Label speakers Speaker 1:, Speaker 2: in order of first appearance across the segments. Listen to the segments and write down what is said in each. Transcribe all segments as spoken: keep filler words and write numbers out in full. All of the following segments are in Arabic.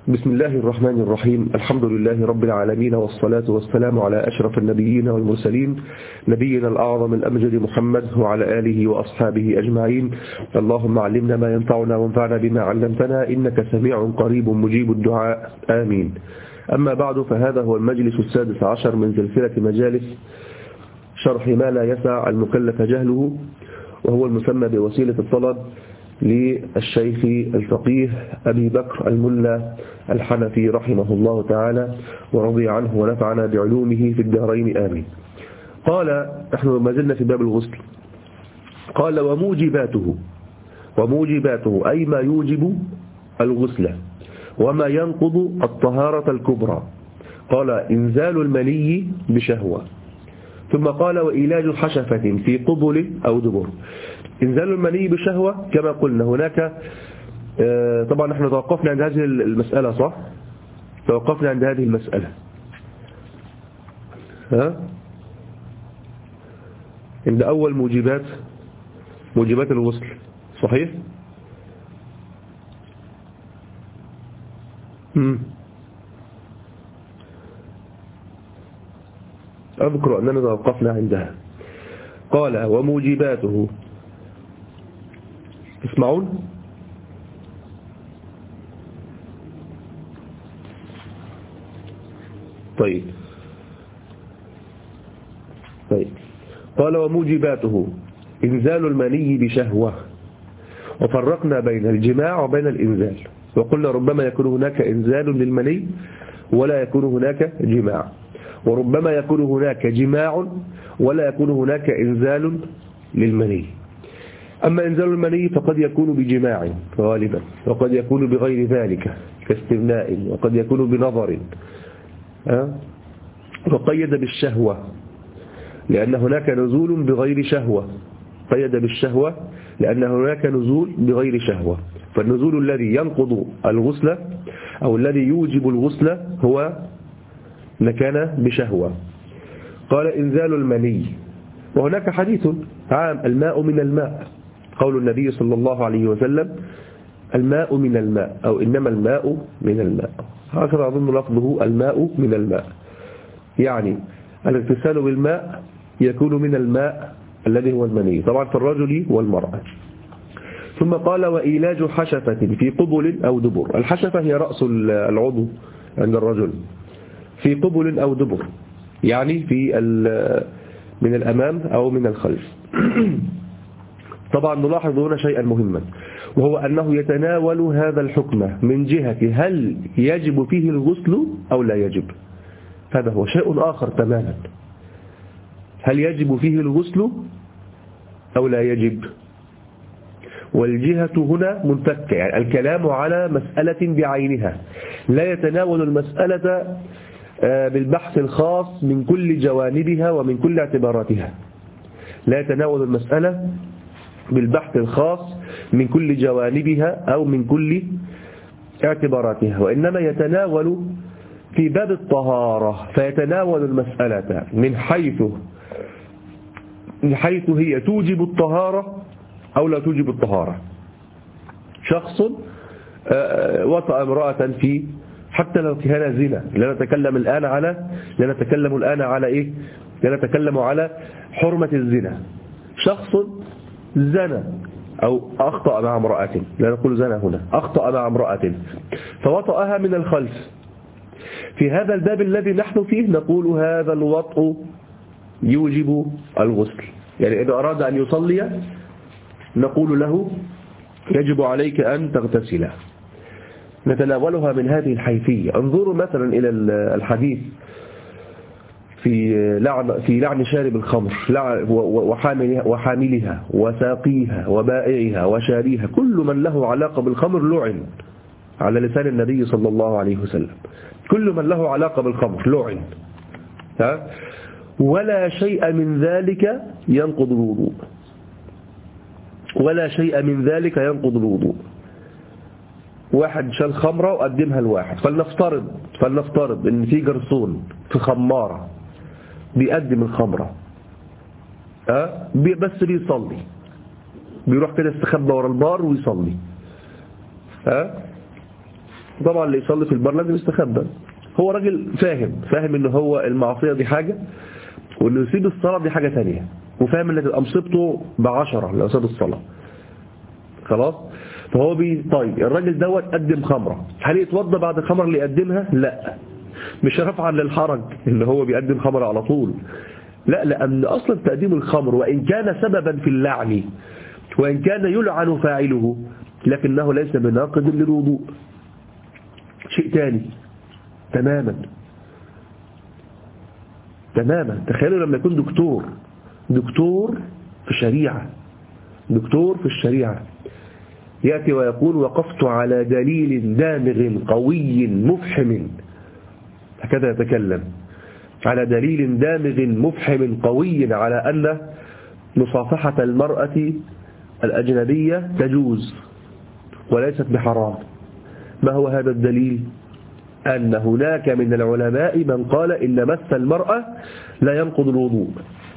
Speaker 1: بسم الله الرحمن الرحيم. الحمد لله رب العالمين، والصلاة والسلام على أشرف النبيين والمرسلين، نبينا الأعظم الأمجد محمد وعلى آله وأصحابه أجمعين. اللهم علمنا ما ينفعنا وانفعنا بما علمتنا، إنك سميع قريب مجيب الدعاء، آمين. أما بعد، فهذا هو المجلس السادس عشر من سلسلة مجالس شرح ما لا يسع المكلف جهله، وهو المسمى بوسيلة الطلب للشيخ الفقيه أبي بكر الملا الحنفي رحمه الله تعالى ورضي عنه ونفعنا بعلومه في الدارين، آمين. قال: نحن ما زلنا في باب الغسل. قال: وموجباته وموجباته أي ما يوجب الغسل وما ينقض الطهارة الكبرى. قال: إنزال المني بشهوة. ثم قال: وإيلاج حشفة في قبل أو دبر. إنزال المني بشهوة كما قلنا هناك، طبعا نحن توقفنا عند هذه المسألة، صح؟ توقفنا عند هذه المسألة، ها؟ عند أول موجبات موجبات الغسل، صحيح؟ مم. أذكر أننا توقفنا عندها. قال: وموجباته. تسمعون؟ طيب طيب قال: وموجباته إنزال المني بشهوة. وفرقنا بين الجماع وبين الإنزال، وقلنا ربما يكون هناك إنزال للمني ولا يكون هناك جماع، وربما يكون هناك جماع ولا يكون هناك إنزال للمني. أما إنزال المني فقد يكون بجماع غالبا، وقد يكون بغير ذلك كاستمناء، وقد يكون بنظر، وقيد بالشهوة لأن هناك نزول بغير شهوة. قيد بالشهوة لأن هناك نزول بغير شهوة. فالنزول الذي ينقض الغسل أو الذي يوجب الغسل هو لكان بشهوة. قال: إنزال المني. وهناك حديث عام: الماء من الماء، قول النبي صلى الله عليه وسلم: الماء من الماء، أو إنما الماء من الماء، هكذا أظن لفظه، الماء من الماء، يعني الاغتسال بالماء يكون من الماء الذي هو المني، طبعا في الرجل والمرأة. ثم قال: وإيلاج حشفة في قبل أو دبر. الحشفة هي رأس العضو عند الرجل، في قبل أو دبر، يعني في من الأمام أو من الخلف. طبعا نلاحظ هنا شيئا مهما، وهو أنه يتناول هذا الحكم من جهة هل يجب فيه الغسل أو لا يجب. هذا هو شيء آخر تماما، هل يجب فيه الغسل أو لا يجب. والجهة هنا منفكة، يعني الكلام على مسألة بعينها، لا يتناول المسألة بالبحث الخاص من كل جوانبها ومن كل اعتباراتها، لا يتناول المسألة بالبحث الخاص من كل جوانبها أو من كل اعتباراتها، وإنما يتناول في باب الطهارة، فيتناول المسألة من حيث من حيث هي توجب الطهارة أو لا توجب الطهارة. شخص وطأ امرأة في، حتى لو كان زنا، لا نتكلم الآن على لا نتكلم الآن على إيه لا نتكلم على حرمة الزنا. شخص زنا أو أخطأ مع امرأة، لا نقول زنا هنا، أخطأ مع امرأة فوطأها من الخلف. في هذا الباب الذي نحن فيه نقول هذا الوطء يوجب الغسل، يعني إذا أراد أن يصلي نقول له يجب عليك أن تغتسل. نتناولها من هذه الحيثية. انظروا مثلا إلى الحديث في لعن في لعن شارب الخمر وحاملها وساقيها وبائعها وشاريها، كل من له علاقة بالخمر لعن، على لسان النبي صلى الله عليه وسلم. كل من له علاقة بالخمر لعن، ها؟ ولا شيء من ذلك ينقض الوضوء، ولا شيء من ذلك ينقض الوضوء. واحد شال خمرة وقدمها لواحد، فلنفترض فلنفترض ان في جرسون في خمارة بيقدم الخمرة، أه؟ بس بيصلي، بيروح كده استخبى ورا البار ويصلي، أه؟ طبعا اللي يصلي في البر لازم يستخبى. هو راجل فاهم فاهم ان هو المعصية دي حاجة، وانه يسيب الصلاة دي حاجة ثانيه، وفاهم ان تبقى مصيبته بعشرة لو ساب الصلاة. خلاص. فهو بي طيب الراجل دوت قدم خمرة، هل يتوضى بعد الخمرة اللي يقدمها؟ لا، مش رفعا للحرج ان هو بيقدم خمرة على طول، لا، لأن أصلا تقديم الخمر وإن كان سببا في اللعن وإن كان يلعن فاعله لكنه ليس بناقض للوضوء، شيء تاني تماما تماما. تخيلوا لما يكون دكتور دكتور في الشريعة دكتور في الشريعة يأتي ويقول وقفت على دليل دامغ قوي مفحم، هكذا يتكلم، على دليل دامغ مفحم قوي على أن مصافحة المرأة الأجنبية تجوز وليست بحرام. ما هو هذا الدليل؟ أن هناك من العلماء من قال إن مس المرأة لا ينقض الوضوء،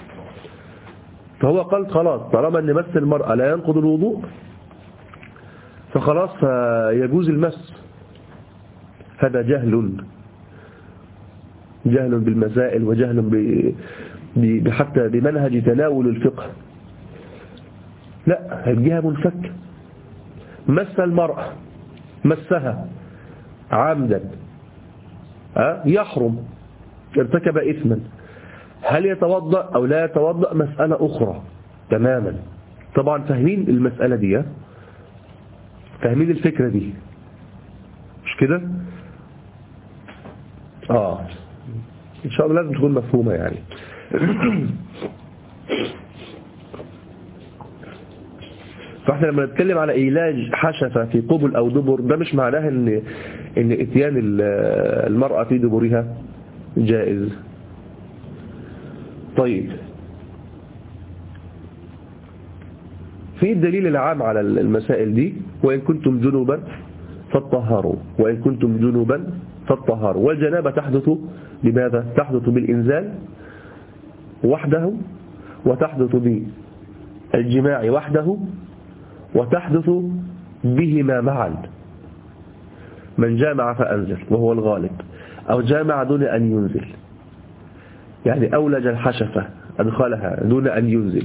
Speaker 1: فهو قال خلاص طالما أن مس المرأة لا ينقض الوضوء فخلاص يجوز المس. هذا جهل جهل بالمسائل وجهل ب... حتى بمنهج تناول الفقه. لا، الجهة منفك. مس المرأة مسها عمدا أه؟ يحرم، ارتكب إثما، هل يتوضأ أو لا يتوضأ مسألة أخرى تماما. طبعا فاهمين المسألة دي، فاهمين الفكرة دي مش كده؟ آه إن شاء الله لازم تكون مفهومة يعني. فاحنا لما نتكلم على علاج حشفة في قبل أو دبر ده مش معناه ان ان اتيان المرأة في دبرها جائز. طيب في الدليل العام على المسائل دي وإن كنتم جنوبا فاطهروا وإن كنتم جنوبا فاطهروا. والجنابة تحدث بماذا؟ تحدث بالإنزال وحده، وتحدث بالجماع وحده، وتحدث بهما معا. من جامع فأنزل وهو الغالب، أو جامع دون أن ينزل، يعني أولج الحشفة أدخلها دون أن ينزل،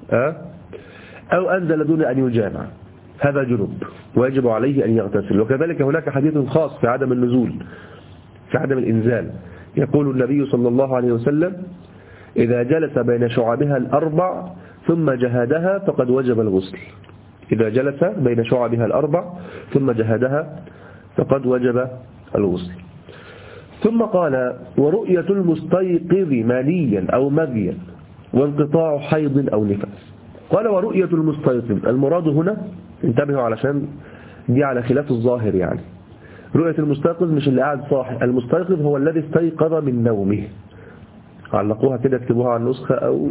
Speaker 1: أو أنزل دون أن يجامع، هذا جنوب ويجب عليه أن يغتسل. وكذلك هناك حديث خاص في عدم النزول، في عدم الإنزال، يقول النبي صلى الله عليه وسلم إذا جلس بين شعبها الأربع ثم جهادها فقد وجب الغسل. إذا جلس بين شعبها الأربع ثم جهادها فقد وجب الغسل. ثم قال ورؤية المستيقظ مانيا أو مذيا وانقطاع حيض أو نفاس. قال ورؤية المستيقظ، المراد هنا انتبهوا علشان دي على خلاف الظاهر، يعني رؤية المستيقظ مش اللي قاعد صاحي، المستيقظ هو الذي استيقظ من نومه. علقوها كده اكتبوها على النسخة أو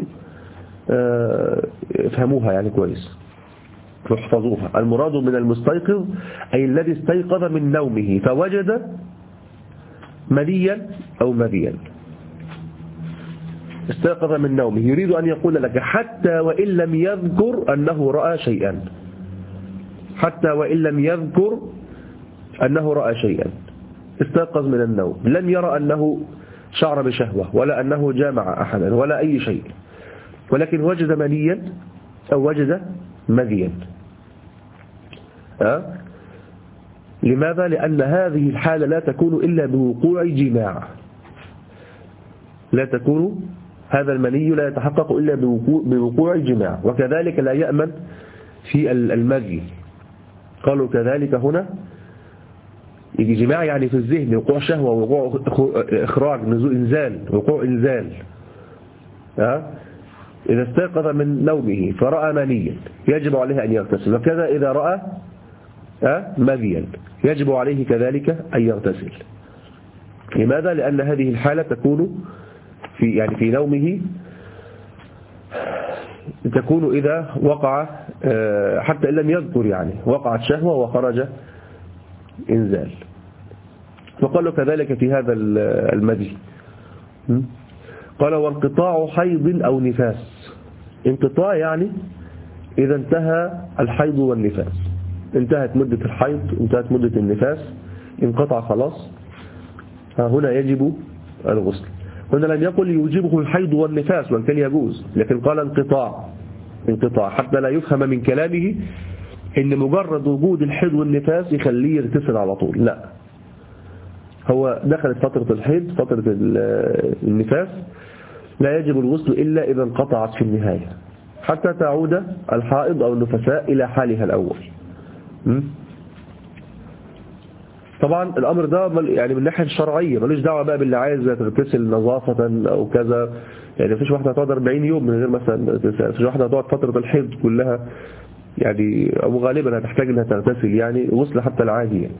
Speaker 1: افهموها يعني كويس واحفظوها. المراد من المستيقظ أي الذي استيقظ من نومه فوجد منيا أو مذيا. استيقظ من نومه، يريد أن يقول لك حتى وإن لم يذكر أنه رأى شيئا، حتى وإن لم يذكر أنه رأى شيئا، استيقظ من النوم لم يرى أنه شعر بشهوة ولا أنه جامع أحدا ولا أي شيء، ولكن وجد منيا أو وجد مذيا. أه؟ لماذا؟ لأن هذه الحالة لا تكون إلا بوقوع جماع، لا تكون، هذا المني لا يتحقق إلا بوقوع جماع. وكذلك لا يأمن في المذي، قالوا كذلك هنا يجي جماع يعني في الذهن، وقوع شهوة ووقوع إخراج نزول إنزال، وقوع إنزال. أه؟ إذا استيقظ من نومه فرأى منيا يجب عليه أن يغتسل، وكذا إذا رأى أه؟ مذيا يجب عليه كذلك أن يغتسل. لماذا؟ لأن هذه الحالة تكون في يعني في نومه، تكون إذا وقع حتى إن لم يذكر يعني وقعت شهوة وخرج إنزال. وقالوا كذلك في هذا المذي، قال وانقطاع حيض أو نفاس. انقطاع يعني إذا انتهى الحيض والنفاس، انتهت مدة الحيض انتهت مدة النفاس، انقطع خلاص، هنا يجب الغسل. هنا لم يقل يوجبه الحيض والنفاس وان كان يجوز، لكن قال انقطاع انقطاع حتى لا يفهم من كلامه ان مجرد وجود الحيض والنفاس يخليه يغتسل على طول. لا، هو دخلت فترة الحيض فترة النفاس لا يجب الغسل إلا إذا انقطعت في النهاية حتى تعود الحائض أو النفساء إلى حالها الأول. طبعا الأمر ده يعني من الناحية الشرعية ملوش دعوة بقى باللي عايز تغتسل نظافة أو كذا. يعني مفيش واحدة هتقعد أربعين يوم من غير مثلا، مفيش واحدة هتقعد فترة الحيض كلها يعني، أو غالبا هتحتاج أنها تغتسل يعني غسل حتى العادي يعني.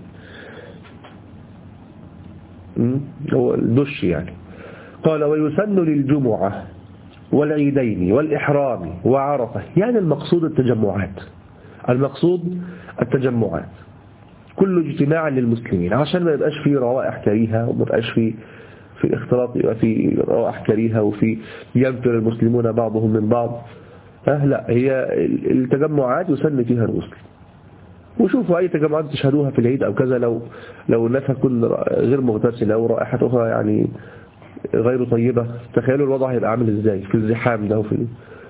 Speaker 1: هو الدش يعني. قال ويسن للجمعة والعيدين والإحرام وعرفة، يعني المقصود التجمعات، المقصود التجمعات كل اجتماع للمسلمين عشان ما يبقاش فيه روائح كريهة وما يبقاش فيه في اختلاط، يبقى في روائح كريهة وفي ينفر المسلمون بعضهم من بعض. أه لا، هي التجمعات يسن فيها الغسل. وشوفوا أي تجمعات تشهدوها في العيد أو كذا، لو لو الناس هتكون غير مغتسلة أو رائحتها يعني غير طيبة، تخيلوا الوضع هيبقى عامل إزاي في الزحام ده. وفي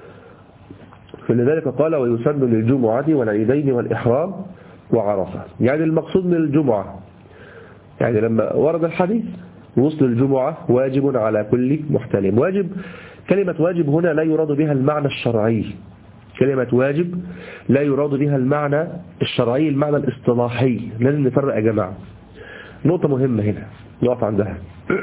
Speaker 1: فلذلك قال ويسن للجمعة والعيدين والإحرام وعرفة، يعني المقصود من الجمعة يعني لما ورد الحديث غسل الجمعة واجب على كل محتلم. واجب، كلمة واجب هنا لا يراد بها المعنى الشرعي، كلمة واجب لا يراد بها المعنى الشرعي، المعنى الاصطلاحي. لازم نفرق يا جماعة، نقطة مهمة هنا نقف عندها.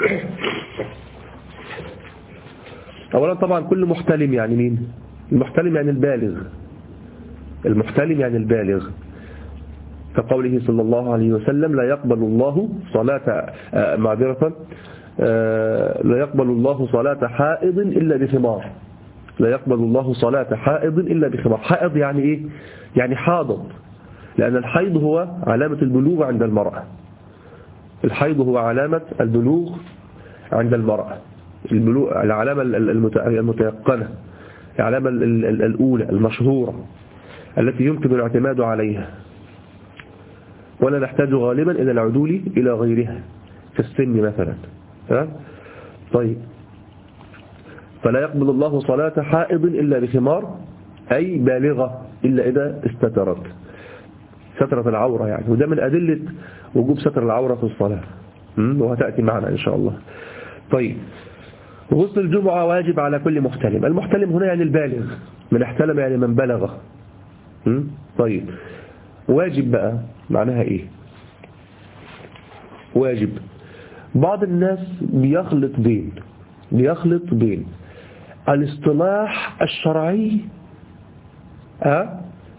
Speaker 1: أولا طبعا كل محتلم يعني مين؟ المحتلم يعني البالغ، المحتلم يعني البالغ، كقوله صلى الله عليه وسلم لا يقبل الله صلاة معذرة لا يقبل الله صلاة حائض إلا بخمار، لا يقبل الله صلاة حائض إلا بخمار. حائض يعني إيه؟ يعني حاضض، لأن الحيض هو علامة البلوغ عند المرأة، الحيض هو علامة البلوغ عند المرأة، البلوغ العلامة المتيقنة، العلامة الأولى المشهورة التي يمكن الاعتماد عليها، ولا نحتاج غالبا إلى العدول إلى غيرها في السن مثلا. ها؟ طيب، فلا يقبل الله صلاة حائض إلا بخمار، أي بالغة إلا إذا استترت، سترة العورة يعني، وده من أدلة وجوب ستر العورة في الصلاة وهتأتي معنا إن شاء الله. طيب، غسل الجمعة واجب على كل محتلم. المحتلم هنا يعني البالغ، من احتلم يعني من بلغ. طيب، واجب بقى معناها إيه؟ واجب، بعض الناس بيخلط بين بيخلط بين الاصطلاح الشرعي أه؟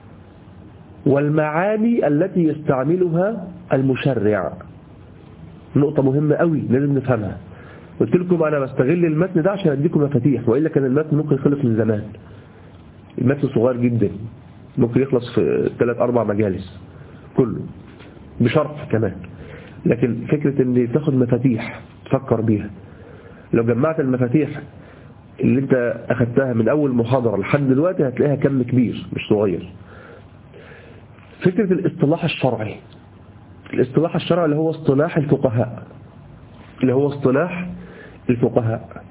Speaker 1: والمعاني التي يستعملها المشرع. نقطة مهمة قوي لازم نفهمها. قلت لكم أنا بستغل المتن ده عشان أديكم مفاتيح، وإلا كان المتن ممكن يخلص من زمان. المتن صغير جدا، ممكن يخلص في ثلاث أربع مجالس كله بشرح كمان، لكن فكرة ان تاخد مفاتيح تفكر بيها، لو جمعت المفاتيح اللي انت اخدتها من اول محاضرة لحد دلوقتي هتلاقيها كم كبير مش صغير. فكرة الاصطلاح الشرعي، الاصطلاح الشرعي اللي هو اصطلاح الفقهاء، اللي هو اصطلاح الفقهاء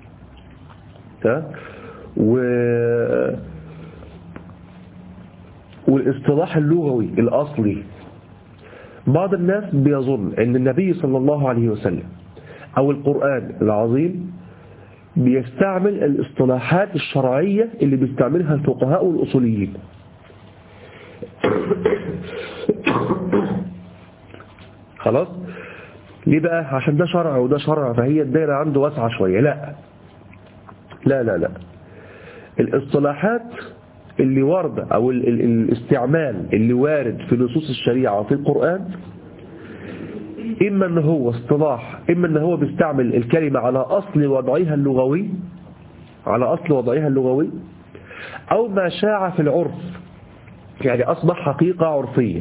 Speaker 1: و... والاصطلاح اللغوي الأصلي. بعض الناس بيظن ان النبي صلى الله عليه وسلم او القرآن العظيم بيستعمل الاصطلاحات الشرعية اللي بيستعملها الفقهاء والأصوليين. خلاص، ليه بقى؟ عشان ده شرع وده شرع، فهي الدائرة عنده واسعة شوية. لا لا لا لا الاصطلاحات اللي واردة او ال ال الاستعمال اللي وارد في نصوص الشريعة وفي القرآن، إما أنه هو اصطلاح، إما أنه هو بيستعمل الكلمة على أصل وضعها اللغوي، على أصل وضعها اللغوي، أو ما شاع في العرف، يعني أصبح حقيقة عرفية.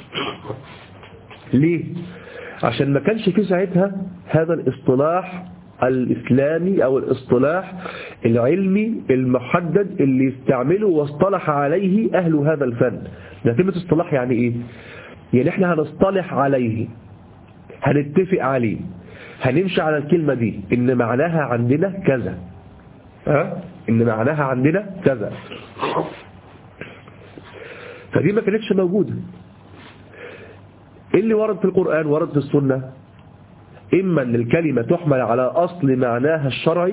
Speaker 1: ليه؟ عشان ما كانش في ساعتها هذا الاصطلاح الإسلامي أو الاصطلاح العلمي المحدد اللي يستعمله واصطلح عليه أهل هذا الفن. ده كلمة اصطلاح يعني إيه؟ يعني إحنا هنصطلح عليه، هنتفق عليه، هنمشي على الكلمة دي إن معناها عندنا كذا، ها؟ إن معناها عندنا كذا. فدي ما كانتش موجودة. إيه اللي ورد في القرآن ورد في السنة؟ إما أن الكلمة تحمل على أصل معناها الشرعي،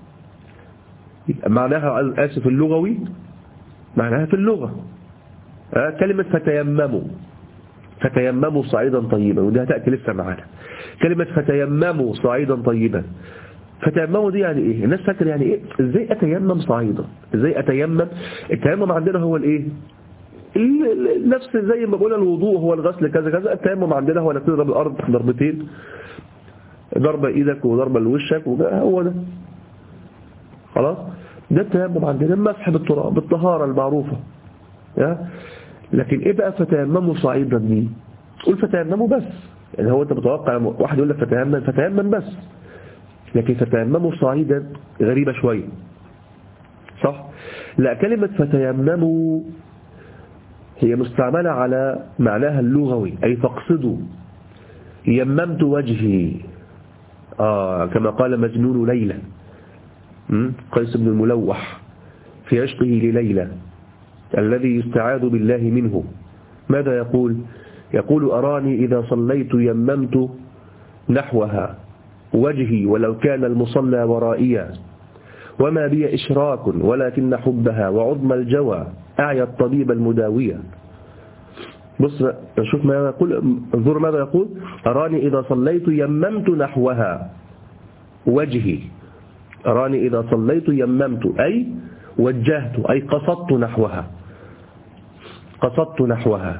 Speaker 1: معناها آسف اللغوي، معناها في اللغة، ها؟ كلمة فتيمموا، فتيمموا صعيدا طيبا، ودي هتأتي لسه معانا. كلمة فتيمموا صعيدا طيبا، فتيمموا دي يعني ايه؟ الناس فاكر يعني ايه؟ ازاي اتيمم صعيدا؟ ازاي اتيمم؟ التيمم عندنا هو الايه؟ نفس زي ما قلنا الوضوء هو الغسل كذا كذا، التيمم عندنا هو انك تضرب الارض ضربتين، ضربة ايدك وضربة لوشك، هو ده خلاص. ده التيمم عندنا، المسح بالتراب، بالطهارة المعروفة. لكن ايه بقى فتيمموا صعيدا دي؟ قول فتيمموا بس، يعني هو انت متوقع واحد يقول لك فتيمم فتيمم بس، لكن فتيمموا صعيدا غريبة شوية، صح؟ لا، كلمة فتيمموا هي مستعملة على معناها اللغوي، أي فاقصدوا. يممت وجهي، آه كما قال مجنون ليلى قيس بن الملوح في عشقه لليلى الذي يستعاذ بالله منه. ماذا يقول؟ يقول أراني إذا صليت يممت نحوها وجهي ولو كان المصلى ورائيا، وما بي إشراك ولكن حبها وعظم الجوى أعيا الطبيب المداوية. بص شوف ماذا يقول، انظر ماذا يقول: أراني إذا صليت يممت نحوها وجهي. أراني إذا صليت يممت أي وجهت، أي قصدت نحوها، قصدت نحوها.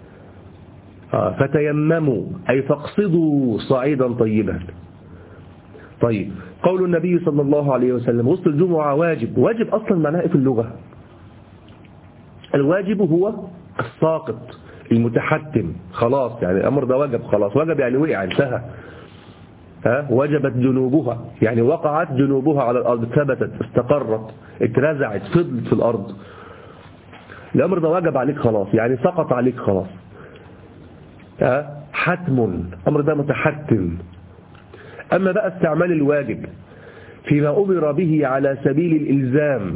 Speaker 1: فتيمموا أي فاقصدوا صعيدا طيبا. طيب، قول النبي صلى الله عليه وسلم غسل الجمعة واجب. واجب أصلا معناه في اللغة؟ الواجب هو الساقط المتحتم، خلاص يعني الأمر ده وجب، خلاص وجب يعني وقع، انتهى. ها وجبت جنوبها يعني وقعت جنوبها على الأرض، ثبتت، استقرت، اترزعت، فضلت في الأرض. الأمر ده وجب عليك خلاص، يعني سقط عليك خلاص. ها حتم، الأمر ده متحتم. أما بقى استعمال الواجب فيما أمر به على سبيل الإلزام،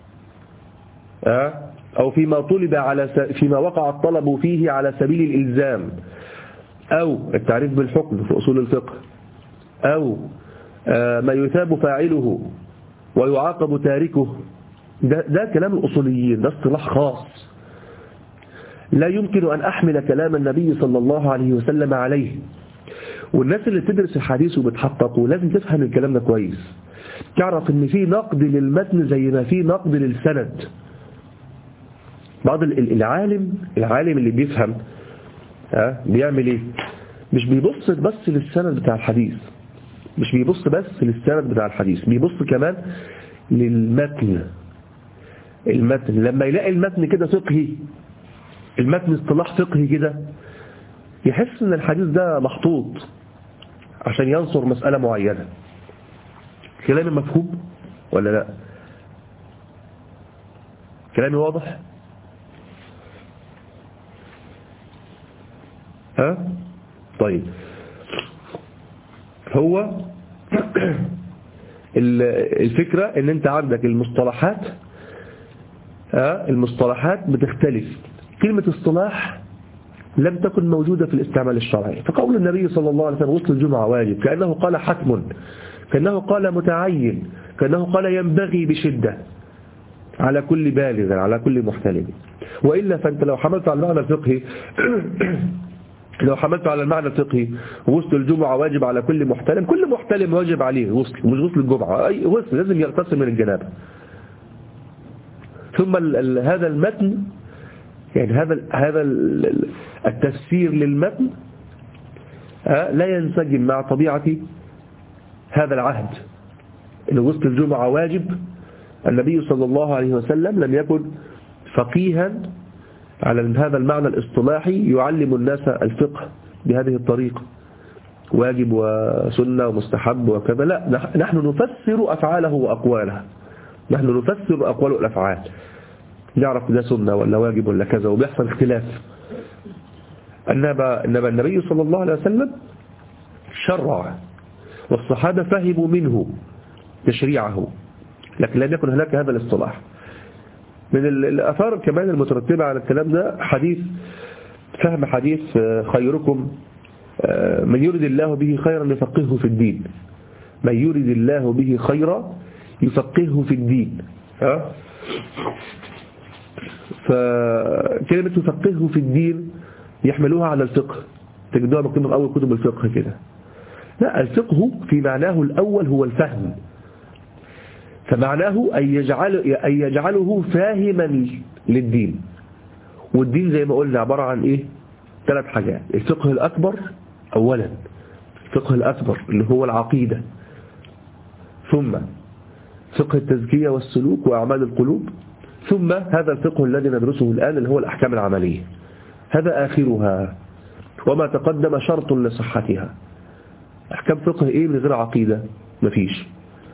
Speaker 1: ها أو فيما طلب على س... فيما وقع الطلب فيه على سبيل الإلزام، أو التعريف بالحكم في أصول الفقه، أو ما يثاب فاعله ويعاقب تاركه، ده, ده كلام الأصوليين، ده اصطلاح خاص. لا يمكن أن أحمل كلام النبي صلى الله عليه وسلم عليه. والناس اللي تدرس الحديث وبتحققه لازم تفهم الكلام ده كويس، تعرف ان في نقد للمتن زي ما في نقد للسند. بعض العالم العالم اللي بيفهم ها بيعمل ايه؟ مش بيبص بس للسند بتاع الحديث، مش بيبص بس للسند بتاع الحديث، بيبص كمان للمتن. المتن لما يلاقي المتن كده فقهي، المتن اصطلاح فقهي كده، يحس ان الحديث ده محطوط عشان ينصر مسألة معينة. كلامي مفهوم ولا لا؟ كلامي واضح؟ ها؟ طيب، هو الفكرة ان انت عندك المصطلحات، ها المصطلحات بتختلف. كلمة اصطلاح لم تكن موجودة في الاستعمال الشرعي، فقول النبي صلى الله عليه وسلم غسل الجمعة واجب كأنه قال حتم، كأنه قال متعين، كأنه قال ينبغي بشدة على كل بالغ، على كل محتلم. وإلا فأنت لو حملت على المعنى الفقهي لو حملت على المعنى الفقهي غسل الجمعة واجب على كل محتلم، كل محتلم واجب عليه غسل، مش غسل الجمعة، أي غسل لازم يغتسل من الجنابة. ثم ال ال هذا المتن، يعني هذا هذا التفسير للمتن لا ينسجم مع طبيعة هذا العهد. إن غسل الجمعة واجب، النبي صلى الله عليه وسلم لم يكن فقيها على هذا المعنى الاصطلاحي يعلم الناس الفقه بهذه الطريقة، واجب وسنة ومستحب وكذا. لا، نحن نفسر أفعاله وأقواله، نحن نفسر أقوال الأفعال، نعرف ده سنة ولا واجب ولا كذا، وبيحصل اختلاف. إنما إنما النبي صلى الله عليه وسلم شرع، والصحابة فهموا منه تشريعه، لكن لم يكن هناك هذا الاصطلاح. من الآثار كمان المترتبة على الكلام ده حديث فهم حديث خيركم من يريد الله به خيرا يفقهه في الدين، من يريد الله به خيرا يفقهه في الدين. ها؟ فكلمة يفقهه في الدين يحملوها على الفقه، تجدوها مكتوبة في أول كتب الفقه كده. لا، الفقه في معناه الأول هو الفهم، فمعناه أن يجعل أن يجعله فاهما للدين. والدين زي ما قلنا عبارة عن إيه؟ ثلاث حاجات. الفقه الأكبر أولا، الفقه الأكبر اللي هو العقيدة، ثم فقه التزكية والسلوك وأعمال القلوب، ثم هذا الفقه الذي ندرسه الآن اللي هو الأحكام العملية. هذا آخرها، وما تقدم شرط لصحتها. أحكام فقه إيه من غير عقيدة؟ مفيش.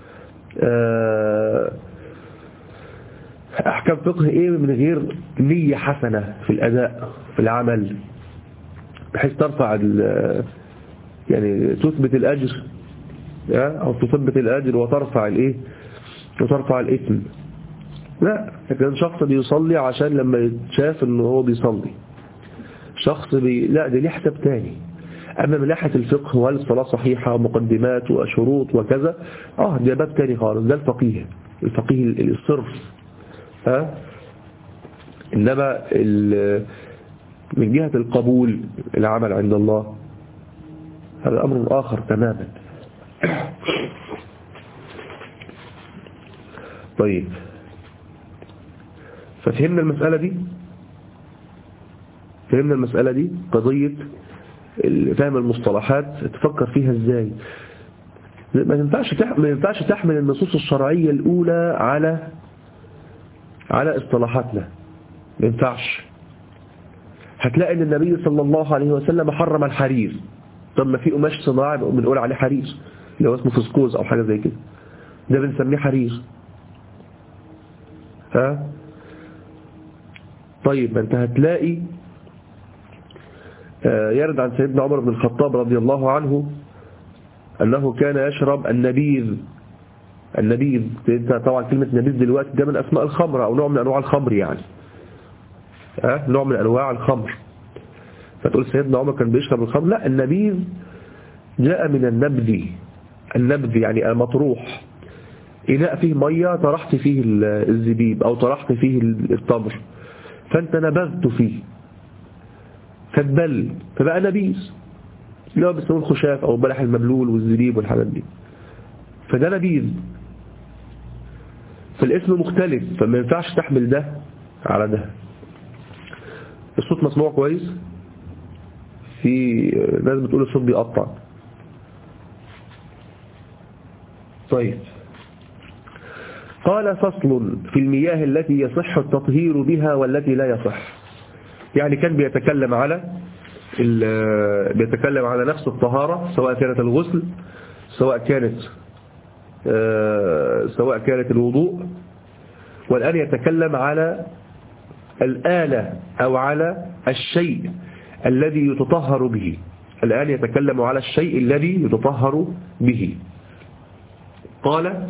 Speaker 1: أحكام فقه إيه من غير نية حسنة في الأداء في العمل، بحيث ترفع يعني تثبت الأجر أو تثبت الأجر وترفع الإيه وترفع الإثم. لا، لكن شخص بيصلي عشان لما يتشاف إنه هو بيصلي، شخص بي... لا ده ليه حساب تاني. أما من ناحية الفقه وهل الصلاة صحيحة ومقدمات وشروط وكذا، آه ده باب تاني خالص، ده الفقيه الفقيه الصرف. ها؟ إنما ال... من جهة القبول العمل عند الله هذا أمر آخر تماما. طيب، ففهمنا المسألة دي فهمنا المسألة دي قضية فهم المصطلحات تفكر فيها ازاي. ما ينفعش ما ينفعش تحمل النصوص الشرعية الأولى على على اصطلاحاتنا، ما ينفعش. هتلاقي ان النبي صلى الله عليه وسلم حرم الحرير. طب ما في قماش صناعي بنقول عليه حرير اللي هو اسمه فسكوز او حاجه زي كده، ده بنسميه حرير. ها؟ طيب ما انت هتلاقي يرد عن سيدنا عمر بن الخطاب رضي الله عنه أنه كان يشرب النبيذ. النبيذ طبعا كلمة نبيذ دلوقتي ده من أسماء الخمر أو نوع من أنواع الخمر، يعني أه؟ نوع من أنواع الخمر. فتقول سيدنا عمر كان بيشرب الخمر؟ لا، النبيذ جاء من النبذ. النبذ يعني المطروح، إناء فيه مية طرحت فيه الزبيب أو طرحت فيه التمر فأنت نبذت فيه فاتبل فبقى نبيذ، اللي هو بيسموه الخشاف او البلح المبلول والزبيب والحاجات دي، فده نبيذ. فالاسم مختلف، فما ينفعش تحمل ده على ده. الصوت مسموع كويس؟ في ناس بتقول الصوت بيقطع. طيب، قال فصل في المياه التي يصح التطهير بها والتي لا يصح. يعني كان بيتكلم على بيتكلم على نفس الطهارة، سواء كانت الغسل سواء كانت سواء كانت الوضوء، والآن يتكلم على الآلة أو على الشيء الذي يتطهر به. الآن يتكلم على الشيء الذي يتطهر به. قال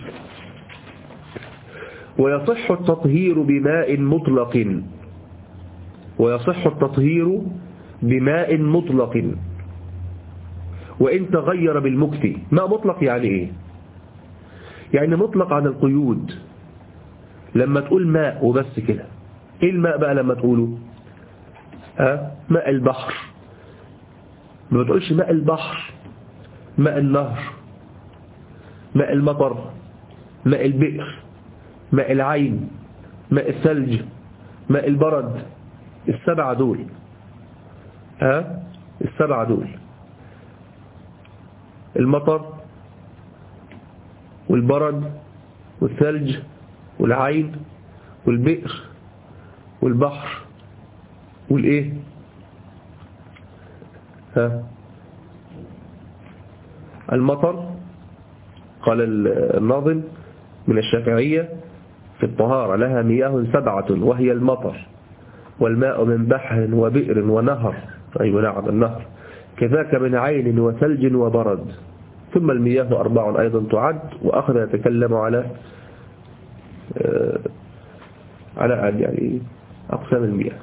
Speaker 1: ويصح التطهير بماء مطلق ويصح التطهير بماء مطلق وإن تغير بالمكث. ماء مطلق يعني إيه؟ يعني مطلق عن القيود. لما تقول ماء وبس كده، إيه الماء بقى لما تقوله؟ أه؟ ماء البحر. ما تقولش ماء البحر، ماء النهر، ماء المطر، ماء البئر، ماء العين، ماء الثلج، ماء البرد. السبعة دول ها السبعة دول المطر والبرد والثلج والعين والبئر والبحر والايه ها المطر. قال الناظم من الشافعية في الطهارة لها مياه سبعة وهي المطر والماء من بحر وبئر ونهر. أيوة نعم النهر. كذاك من عين وثلج وبرد. ثم المياه أربع أيضا تعد. وأخذ يتكلم على آه على يعني أقسام المياه.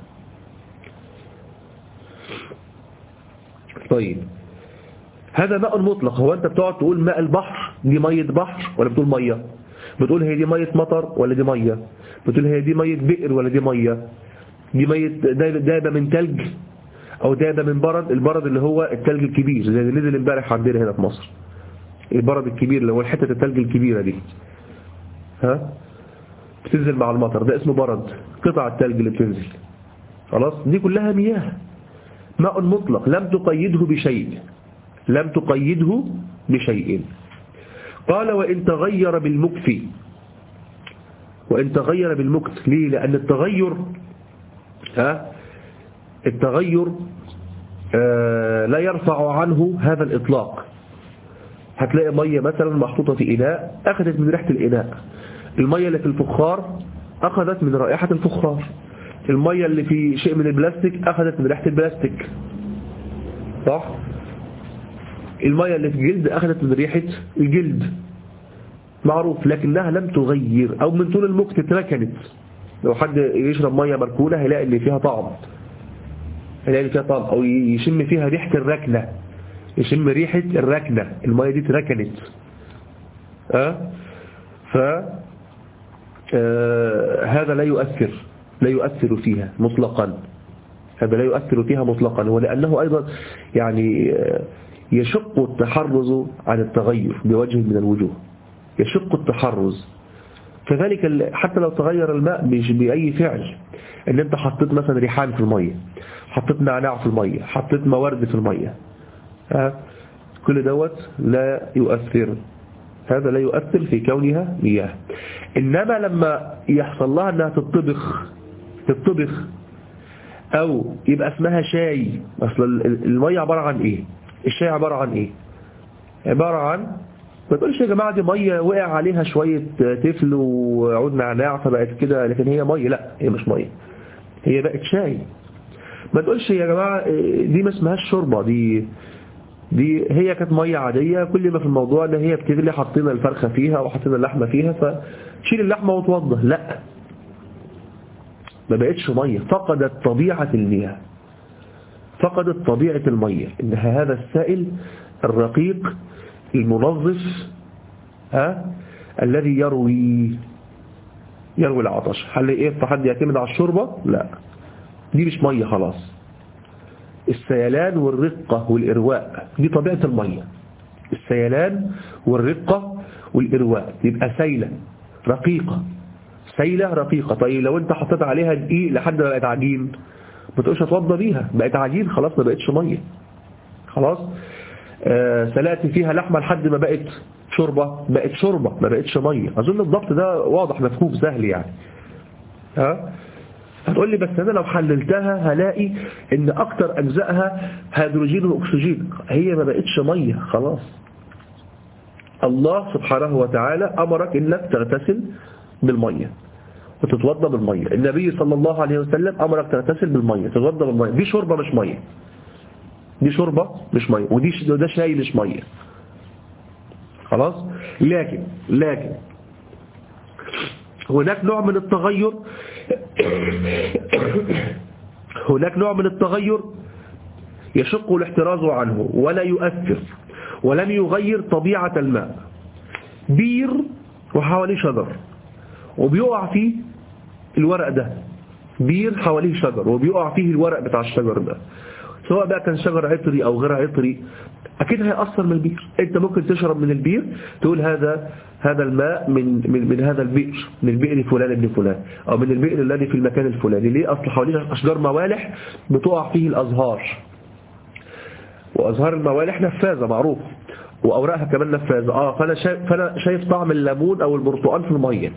Speaker 1: طيب هذا ماء مطلق. هو أنت بتقعد تقول ماء البحر دي مية بحر ولا بتقول مية؟ بتقول هي دي مية مطر ولا دي مية؟ بتقول هي دي مية بئر ولا دي مية؟ دي مية دابة من تلج أو دابة من برد. البرد اللي هو التلج الكبير زي اللي نزل امبارح عندنا هنا في مصر. البرد الكبير اللي هو حتة التلج الكبيرة دي ها بتنزل مع المطر، ده اسمه برد. قطع التلج اللي بتنزل خلاص دي كلها مياه. ماء مطلق لم تقيده بشيء، لم تقيده بشيء. قال وإن تغير بالمكث. وإن تغير بالمكث ليه؟ لأن التغير ها التغير آه لا يرفع عنه هذا الإطلاق. هتلاقي مية مثلا محطوطة في إناء أخذت من ريحة الإناء. المية اللي في الفخار أخذت من رائحة الفخار. المية اللي في شيء من البلاستيك أخذت من ريحة البلاستيك صح؟ المية اللي في الجلد أخذت من ريحة الجلد معروف. لكنها لم تغير أو من طول المكث اتركنت. لو حد يشرب مية مركونة هيلاقي اللي فيها طعم، هيلاقي اللي فيها طعم أو يشم فيها ريحة الركنة، يشم ريحة الركنة. المية دي اتركنت أه؟ ف آه هذا لا يؤثر لا يؤثر فيها مطلقا. هذا لا يؤثر فيها مطلقا. ولأنه أيضا يعني يشق التحرز عن التغير بوجه من الوجوه، يشق التحرز. كذلك حتى لو تغير الماء مش بأي فعل، ان انت حطيت مثلا ريحان في المية، حطيت نعناع في المية، حطيت موارد في المية، ها كل دوت لا يؤثر. هذا لا يؤثر في كونها مياه. إنما لما يحصل لها أنها تطبخ تطبخ أو يبقى اسمها شاي. أصل المية عبارة عن إيه؟ الشاي عبارة عن إيه؟ عبارة عن ما تقولش يا جماعة دي مية وقع عليها شوية تفل وعود نعناع فبقت كده، لكن هي مية. لا هي مش مية، هي بقت شاي. ما تقولش يا جماعة دي ما اسمهاش شوربة، دي دي هي كانت مية عادية. كل ما في الموضوع ان هي بتغلي حطينا الفرخة فيها وحطينا اللحمة فيها فشيل اللحمة وتوضح. لا ما بقتش مية، فقدت طبيعة المياه، فقدت طبيعة المية. انها هذا السائل الرقيق المنظف ها الذي يروي يروي العطش. هل ايه فحد يعتمد على الشوربة؟ لا دي مش مية خلاص. السيلان والرقة والإرواء دي طبيعة المية. السيلان والرقة والإرواء يبقى سيلة رقيقة، سيلة رقيقة. طيب لو انت حطيت عليها دقيق لحد ما بقت عجين ما تقولش اتوضى بيها، بقت عجين خلاص ما بقتش مية خلاص. آه سلقت فيها لحمة لحد ما بقت شوربة بقت شوربة ما بقتش مية. أظن الضبط ده واضح مفهوم سهل يعني. ها هتقول لي بس أنا لو حللتها هلاقي إن أكتر أجزائها هيدروجين وأكسجين. هي ما بقتش مية خلاص. الله سبحانه وتعالى أمرك إنك تغتسل بالمية وتتوضى بالمية. النبي صلى الله عليه وسلم أمرك تغتسل بالمية تتوضى بالمية. دي شوربة مش مية، دي شوربة مش مية، ودي ده شاي مش مية خلاص. لكن لكن هناك نوع من التغير هناك نوع من التغير يشق الاحتراز عنه ولا يؤثر ولم يغير طبيعة الماء. بير وحواليه شجر وبيقع فيه الورق ده، بير حواليه شجر وبيقع فيه الورق بتاع الشجر ده، سواء بقى كان شجر عطري أو غير عطري، أكيد هيأثر من البير. أنت ممكن تشرب من البير تقول هذا هذا الماء من من من هذا البئر، من البئر فلان ابن فلان، أو من البئر الذي في المكان الفلاني. ليه؟ أصل حواليه أشجار موالح بتقع فيه الأزهار، وأزهار الموالح نفاذة معروف، وأوراقها كمان نفاذة. آه فأنا شايف فأنا شايف طعم الليمون أو البرتقال في المية.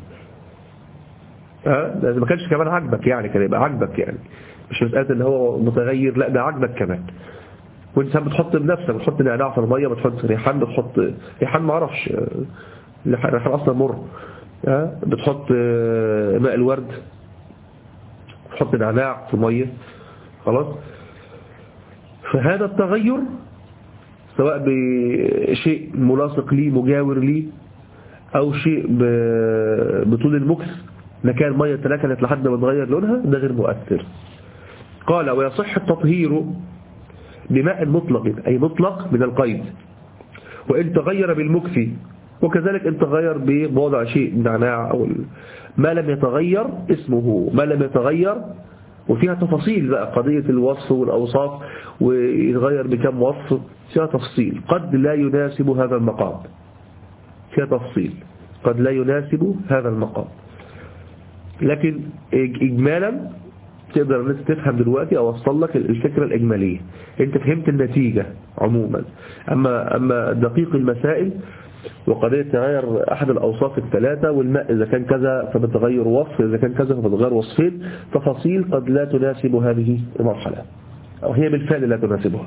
Speaker 1: ها ده ما كانش كمان عجبك يعني، كان يبقى عجبك يعني، مش مسألة ان هو متغير، لا ده عجبك كمان. وانت بتحط بنفسك، بتحط نعناع في الميه، بتحط ريحان، بتحط ريحان ما اعرفش ريحان اصلا مر، ها بتحط ماء الورد، بتحط نعناع في الميه خلاص. فهذا التغير سواء بشيء ملاصق لي مجاور لي أو شيء بطول المكث، مكان مية تلكنت لحد ما تغير لونها، ده غير مؤثر. قال ويصح التطهير بماء مطلق، أي مطلق من القيد، وإن تغير بالمكث، وكذلك إن تغير بوضع شيء نعناع أو ما لم يتغير اسمه، ما لم يتغير، وفيها تفاصيل بقى قضية الوصف والأوصاف ويتغير بكم وصف، فيها تفصيل. قد لا يناسب هذا المقام، فيها تفصيل قد لا يناسب هذا المقام، لكن إجمالا تقدر أن تفهم دلوقتي أو أوصل لك الفكرة الإجمالية، أنت فهمت النتيجة عموما. أما, أما دقيق المسائل وقضية تغير أحد الأوصاف الثلاثة، والماء إذا كان كذا فبتغير وصف، إذا كان كذا فبتغير وصفين، تفاصيل قد لا تناسب هذه المرحلة أو هي بالفعل لا تناسبها.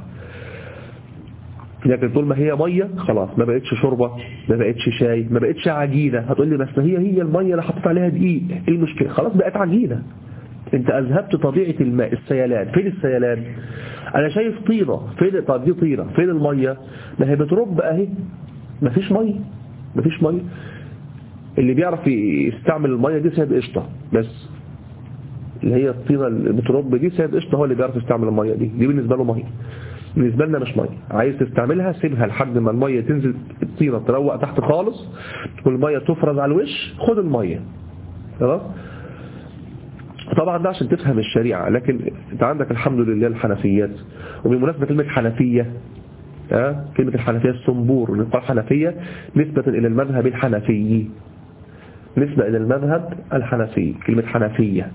Speaker 1: لكن طول ما هي مية خلاص، ما بقتش شوربة، ما بقتش شاي، ما بقتش عجينة. هتقول لي بس هي هي المية اللي حطيت عليها دقيق، ايه المشكلة؟ خلاص بقت عجينة، انت اذهبت طبيعة الماء. السيلان، فين السيلان؟ انا شايف طينة، فين؟ طب دي طينة، فين المية؟ ما هي بترب اهي، ما فيش مية، ما فيش مية. اللي بيعرف يستعمل المية دي سيد قشطة بس، اللي هي الطينة اللي بترب دي سيد قشطة هو اللي بيعرف يستعمل المية دي، دي بالنسبة له مية، بالنسبة لنا مش مية. عايز تستعملها سيبها لحد ما المية تنزل، الطينة تروق تحت خالص والمية تفرز على الوش، خد المية خلاص. طبعا ده عشان تفهم الشريعة، لكن انت عندك الحمد لله الحنفيات. وبالمناسبة كلمة حنفية، أه؟ كلمة الحنفية الصنبور، نقول حنفية نسبة إلى المذهب الحنفي، نسبة إلى المذهب الحنفي. كلمة حنفية،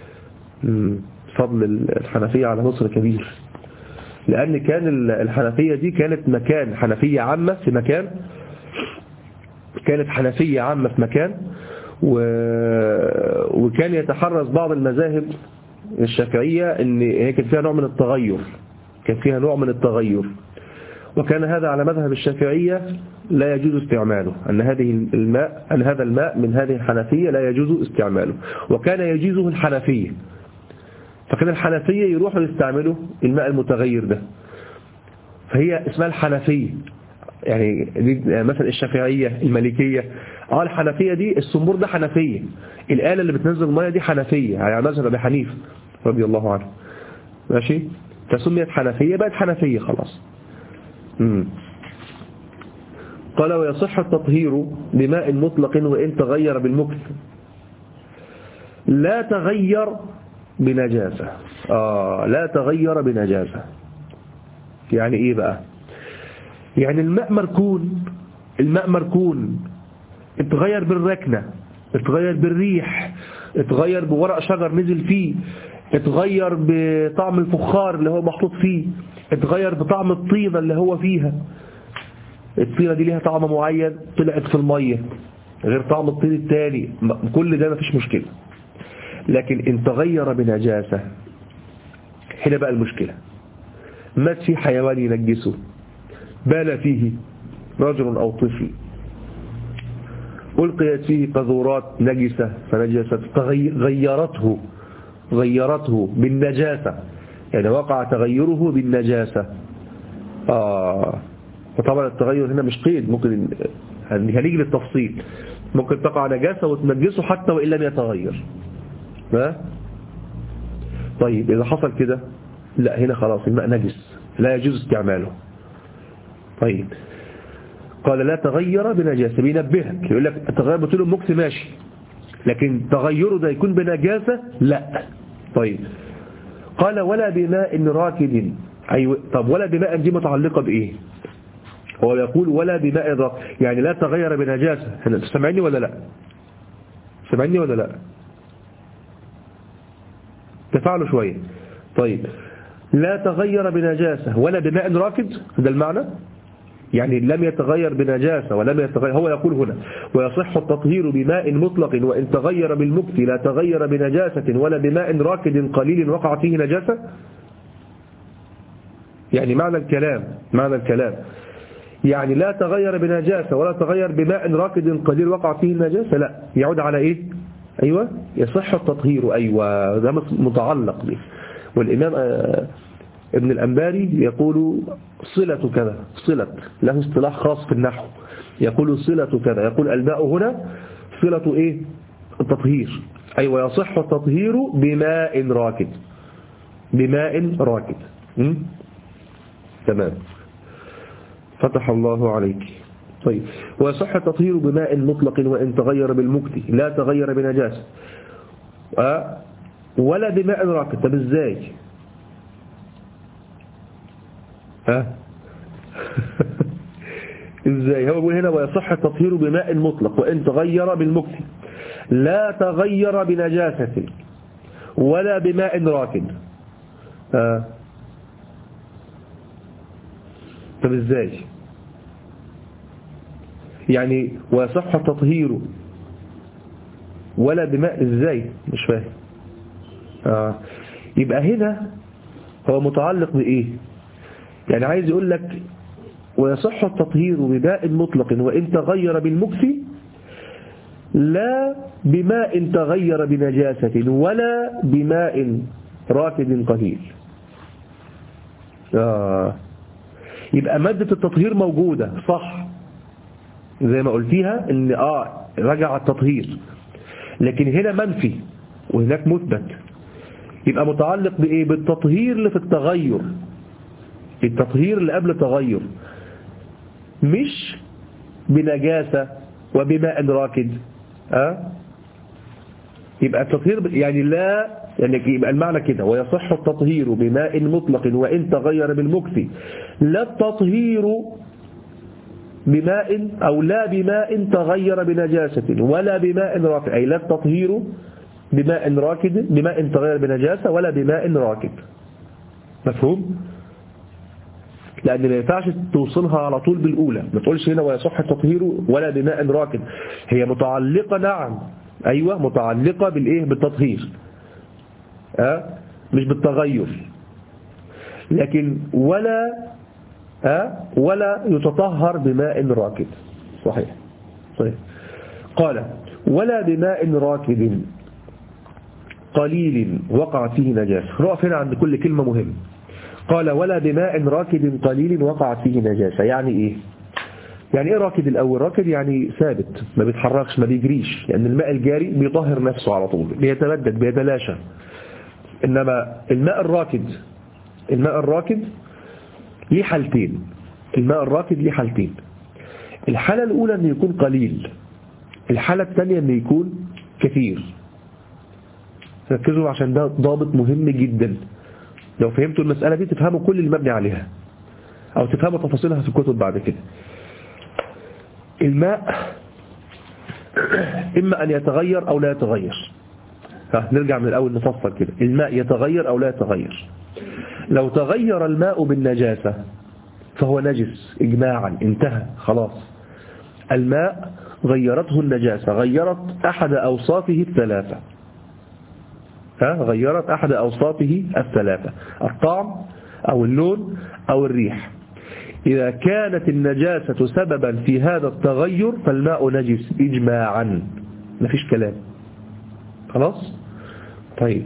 Speaker 1: فضل الحنفية على مصر كبير، لأن كان الحنفية دي كانت مكان حنفية عامة في مكان، كانت حنفية عامة في مكان، و... وكان يتحرز بعض المذاهب الشافعية ان هي كان فيها نوع من التغير، كان فيها نوع من التغير، وكان هذا على مذهب الشافعية لا يجوز استعماله، أن هذه الماء أن هذا الماء من هذه الحنفية لا يجوز استعماله، وكان يجيزه الحنفية. فكان الحنفية يروحوا يستعملوا الماء المتغير ده، فهي اسمها الحنفية. يعني مثلا الشافعية، المالكية، اه الحنفية دي الصنبور ده حنفية، الآلة اللي بتنزل المية دي حنفية، يعني مذهب أبي حنيفة رضي الله عنه، ماشي، فسميت حنفية بقت حنفية خلاص. مم. قال ويصح التطهير بماء مطلق وإن تغير بالمكث، لا تغير بنجاسة. آه لا تغير بنجاسة يعني إيه بقى؟ يعني الماء مركون، الماء مركون، اتغير بالركنة، اتغير بالريح، اتغير بورق شجر نزل فيه، اتغير بطعم الفخار اللي هو محطوط فيه، اتغير بطعم الطينة اللي هو فيها، الطينة دي ليها طعم معين طلعت في المية غير طعم الطين التاني، كل ده مفيش مشكلة. لكن ان تغير بنجاسة، هنا بقى المشكلة، مات فيه حيوان ينجسه، بال فيه رجل أو طفل، ألقيت فيه قذورات نجسة فنجست، غيرته غيرته بالنجاسة، يعني وقع تغيره بالنجاسة. آه فطبعا التغير هنا مش قيد، ممكن هنيجي للتفصيل، ممكن تقع نجاسة وتنجسه حتى وإن لم يتغير. ها؟ طيب إذا حصل كده، لا هنا خلاص الماء نجس لا يجوز استعماله. طيب قال لا تغير بنجاسة، بينبهك يقول لك التغير بطول المكث ماشي، لكن تغيره ده يكون بنجاسة لا. طيب قال ولا بماء راكد، أيوة. طب ولا بماء دي متعلقة بإيه؟ هو يقول ولا بماء راكد، يعني لا تغير بنجاسة. سمعني ولا لا؟ سمعني ولا لا؟ تفعلوا شوية. طيب لا تغير بنجاسة ولا بماء راكد، ده المعنى، يعني لم يتغير بنجاسة ولم يتغير. هو يقول هنا ويصح التطهير بماء مطلق وإن تغير بالمكث، لا تغير بنجاسة ولا بماء راكد قليل وقع فيه نجاسة. يعني معنى الكلام، معنى الكلام يعني لا تغير بنجاسة ولا تغير بماء راكد قليل وقع فيه النجاسة، لا، يعود على ايه؟ ايوه يصح التطهير، ايوه ده متعلق به. والامام ابن الأنباري يقول صلة كذا، صلة له اصطلاح خاص في النحو، يقول صلة كذا، يقول الماء هنا صلة إيه؟ التطهير، أي أيوة ويصح التطهير بماء راكد، بماء راكد. م? تمام، فتح الله عليك. طيب، ويصح التطهير بماء مطلق وإن تغير بالمكت لا تغير بنجاسة، أه؟ ولا بماء راكد. طب ازاي؟ ها ازاي؟ هو بيقول هنا ويصح التطهير بماء مطلق وإن تغير بالمكت لا تغير بنجاسة ولا بماء راكد. ها طب ازاي؟ يعني ويصح التطهير ولا بماء، ازاي؟ مش فاهم. آه. يبقى هنا هو متعلق بإيه؟ يعني عايز يقول لك ويصح التطهير بماء مطلق وإن تغير بالمكث لا بماء تغير بنجاسة ولا بماء راكد قليل. آه. يبقى مادة التطهير موجودة صح زي ما قلتيها ان اه رجع التطهير، لكن هنا منفي وهناك مثبت. يبقى متعلق بايه؟ بالتطهير اللي في التغير، التطهير اللي قبل التغير، مش بنجاسة وبماء راكد. اه يبقى التطهير يعني لا، يعني يبقى المعنى كده ويصح التطهير بماء مطلق وإن تغير بالمكث لا التطهير بماء أو لا بماء تغير بنجاسة ولا بماء راكد، أي لا التطهير بماء راكد بماء تغير بنجاسة ولا بماء راكد. مفهوم؟ لأن ما ينفعش توصلها على طول بالأولى، ما تقولش هنا ويصح التطهير ولا بماء راكد، هي متعلقة نعم أيوة متعلقة بالإيه؟ بالتطهير أه؟ مش بالتغير، لكن ولا أه؟ ولا يتطهر بماء راكد. صحيح صحيح. قال ولا بماء راكد قليل وقع فيه نجاسة. نقف هنا عند كل كلمة مهمة. قال ولا بماء راكد قليل وقعت فيه نجاسة، يعني ايه؟ يعني ايه راكد الاول؟ راكد يعني ثابت ما بيتحركش ما بيجريش، يعني الماء الجاري بيطهر نفسه على طول بيتمدد بيتلاشى. انما الماء الراكد الماء الراكد ليه حالتين، الماء الراكد ليه حالتين. الحالة الاولى انه يكون قليل، الحالة الثانية انه يكون كثير. ركزوا عشان ده ضابط مهم جدا، لو فهمتوا المسألة دي تفهموا كل اللي مبني عليها أو تفهموا تفاصيلها في الكتب بعد كده. الماء إما أن يتغير أو لا يتغير. نرجع من الأول نفصل كده، الماء يتغير أو لا يتغير. لو تغير الماء بالنجاسة فهو نجس إجماعا، انتهى خلاص. الماء غيرته النجاسة، غيرت أحد أوصافه الثلاثة، ها غيرت أحد أوصافه الثلاثة، الطعم أو اللون أو الريح. إذا كانت النجاسة سببا في هذا التغير فالماء نجس إجماعا، مفيش كلام خلاص. طيب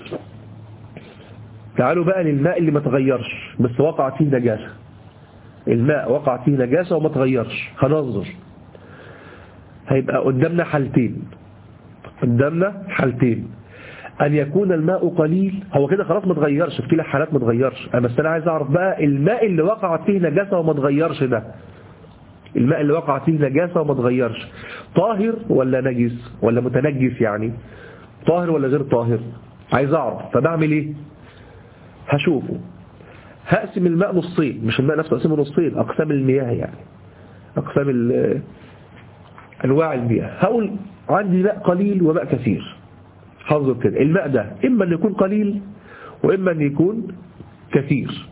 Speaker 1: تعالوا بقى للماء اللي ما تغيرش بس وقع فيه نجاسة. الماء وقع فيه نجاسة وما تغيرش، هننظر هيبقى قدامنا حالتين، قدامنا حالتين. أن يكون الماء قليل، هو كده خلاص ما تغيرش، في كلا حالات ما تغيرش. بس أنا عايز أعرف بقى الماء اللي وقعت فيه نجاسة وما تغيرش ده، الماء اللي وقعت فيه نجاسة وما تغيرش طاهر ولا نجس ولا متنجس؟ يعني طاهر ولا غير طاهر؟ عايز أعرف. فبعمل إيه؟ هشوفه، هقسم الماء نصين، مش الماء نفسه أقسمه نصين، أقسام المياه يعني أقسام أنواع المياه. هقول عندي ماء قليل وماء كثير. حافظوا كده، الماء ده إما أن يكون قليل وإما أن يكون كثير.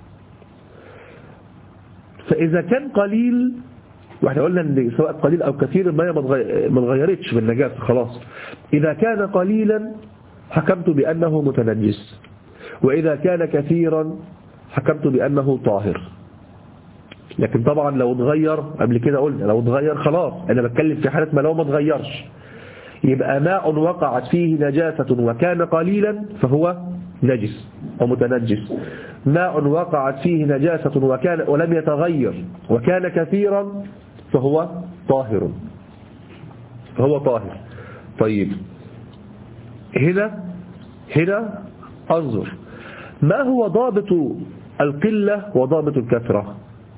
Speaker 1: فإذا كان قليل، واحنا قلنا أن سواء قليل أو كثير الماء ما اتغيرتش بالنجاسة خلاص. إذا كان قليلا حكمت بأنه متنجس، وإذا كان كثيرا حكمت بأنه طاهر. لكن طبعا لو اتغير، قبل كده قلنا لو اتغير خلاص، أنا بتكلم في حالة ما لو ما اتغيرش، يبقى ماء وقعت فيه نجاسة وكان قليلا فهو نجس أو متنجس. ماء وقعت فيه نجاسة وكان ولم يتغير وكان كثيرا فهو طاهر فهو طاهر. طيب هنا هنا انظر ما هو ضابط القلة وضابط الكثرة.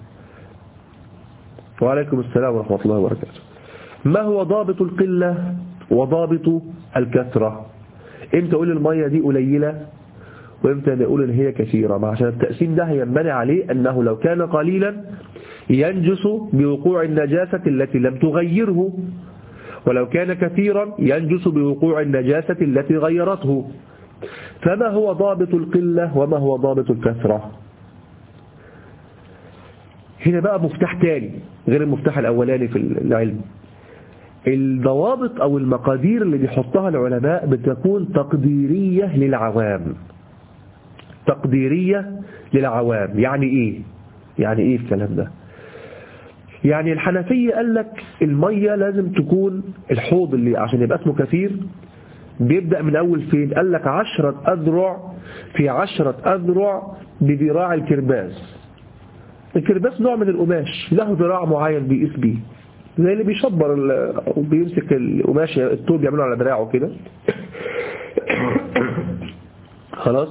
Speaker 1: وعليكم السلام ورحمة الله وبركاته. ما هو ضابط القلة وضابط الكثرة؟ امتى اقول المية دي قليلة وامتى نقول ان هي كثيرة؟ ما عشان التقسيم ده هينبني عليه انه لو كان قليلا ينجس بوقوع النجاسة التي لم تغيره، ولو كان كثيرا ينجس بوقوع النجاسة التي غيرته. فما هو ضابط القلة وما هو ضابط الكثرة؟ هنا بقى مفتاح تاني غير المفتاح الأولاني في العلم. الضوابط أو المقادير اللي بيحطها العلماء بتكون تقديرية للعوام. تقديرية للعوام يعني إيه؟ يعني إيه الكلام ده؟ يعني الحنفية قال لك المية لازم تكون الحوض اللي عشان يبقى اسمه كثير بيبدأ من أول فين؟ قال لك عشرة أذرع في عشرة أذرع بذراع الكرباس. الكرباس نوع من القماش له ذراع معين بيقيس بيه، زي اللي بيشبر وبيمسك القماش الطول بيعمله على دراعه كده. خلاص.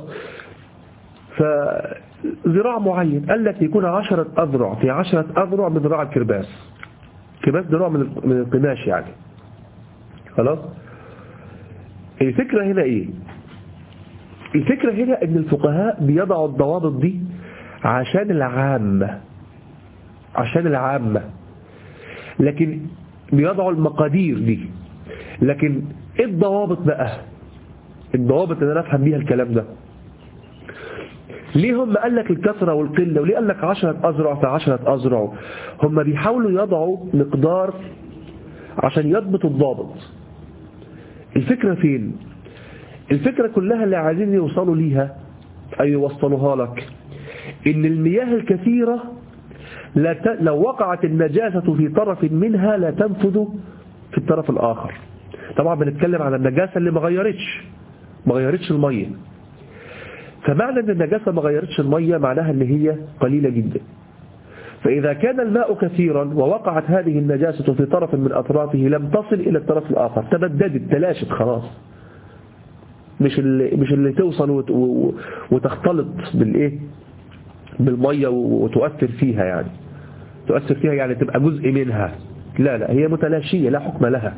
Speaker 1: فذراع معين قال لك يكون عشرة أذرع في عشرة أذرع بذراع الكرباس. الكرباس ذراع من القماش يعني. خلاص. الفكرة هنا ايه؟ الفكرة هنا ان الفقهاء بيضعوا الضوابط دي عشان العامة عشان العامة لكن بيضعوا المقادير دي. لكن ايه الضوابط بقى؟ الضوابط اللي انا افهم بيها الكلام ده ليه هم قال لك الكثرة والقلة وليه قال لك عشرة أذرع في عشرة أذرع؟ هم بيحاولوا يضعوا مقدار عشان يضبط الضابط. الفكرة فين؟ الفكرة كلها اللي عايزين يوصلوا ليها أي يوصلوها لك إن المياه الكثيرة لا ت... لو وقعت النجاسة في طرف منها لا تنفذ في الطرف الآخر. طبعا بنتكلم على النجاسة اللي ما غيرتش ما غيرتش المية. فمعنى أن النجاسة ما غيرتش المية معناها أن هي قليلة جدا. فإذا كان الماء كثيرا ووقعت هذه النجاسة في طرف من أطرافه لم تصل إلى الطرف الآخر، تبددت تلاشت خلاص، مش اللي, مش اللي توصل وت... وتختلط بالإيه بالمية وتؤثر فيها يعني تؤثر فيها يعني تبقى جزء منها. لا لا هي متلاشية لا حكم لها.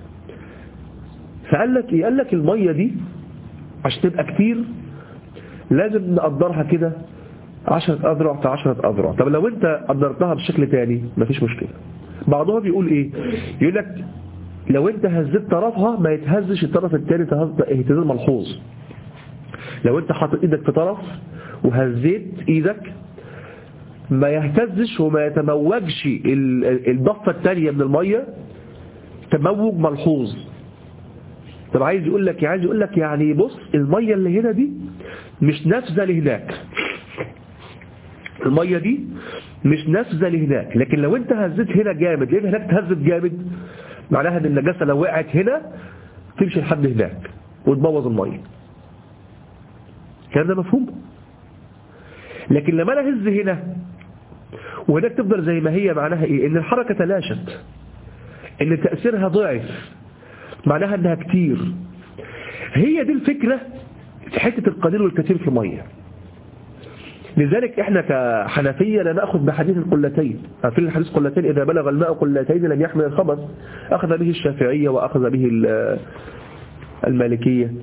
Speaker 1: فقال لك إيه؟ قال لك المية دي عشان تبقى كتير لازم نقدرها كده عشرة أذرع في عشرة أذرع. طب لو انت قدرتها بشكل تاني مفيش مشكلة. بعضهم بيقول ايه؟ يقول لك لو انت هزيت طرفها ما يتهزش الطرف التاني اهتزاز ملحوظ. لو انت حاطط ايدك في طرف وهزيت ايدك ما يهتزش وما يتموجش الضفة التانية من المية تموج ملحوظ. طب عايز يقول لك عايز يقول لك يعني بص المية اللي هنا دي مش نافذة لهناك. المية دي مش نافذة لهناك، لكن لو انت هزيت هنا جامد ليه هناك تهزت جامد معناها ان النجاسة لو وقعت هنا تمشي لحد هناك وتبوظ المية. كان ده مفهوم. لكن لما انا هز هنا وهناك تفضل زي ما هي معناها ايه؟ ان الحركة تلاشت، ان تأثيرها ضعف، معناها انها كتير. هي دي الفكرة في حتة القليل والكثير في المية. لذلك احنا كحنفية لا نأخذ بحديث القلتين. عارفين الحديث قلتين إذا بلغ الماء قلتين لم يحمل الخبث، أخذ به الشافعية وأخذ به المالكية.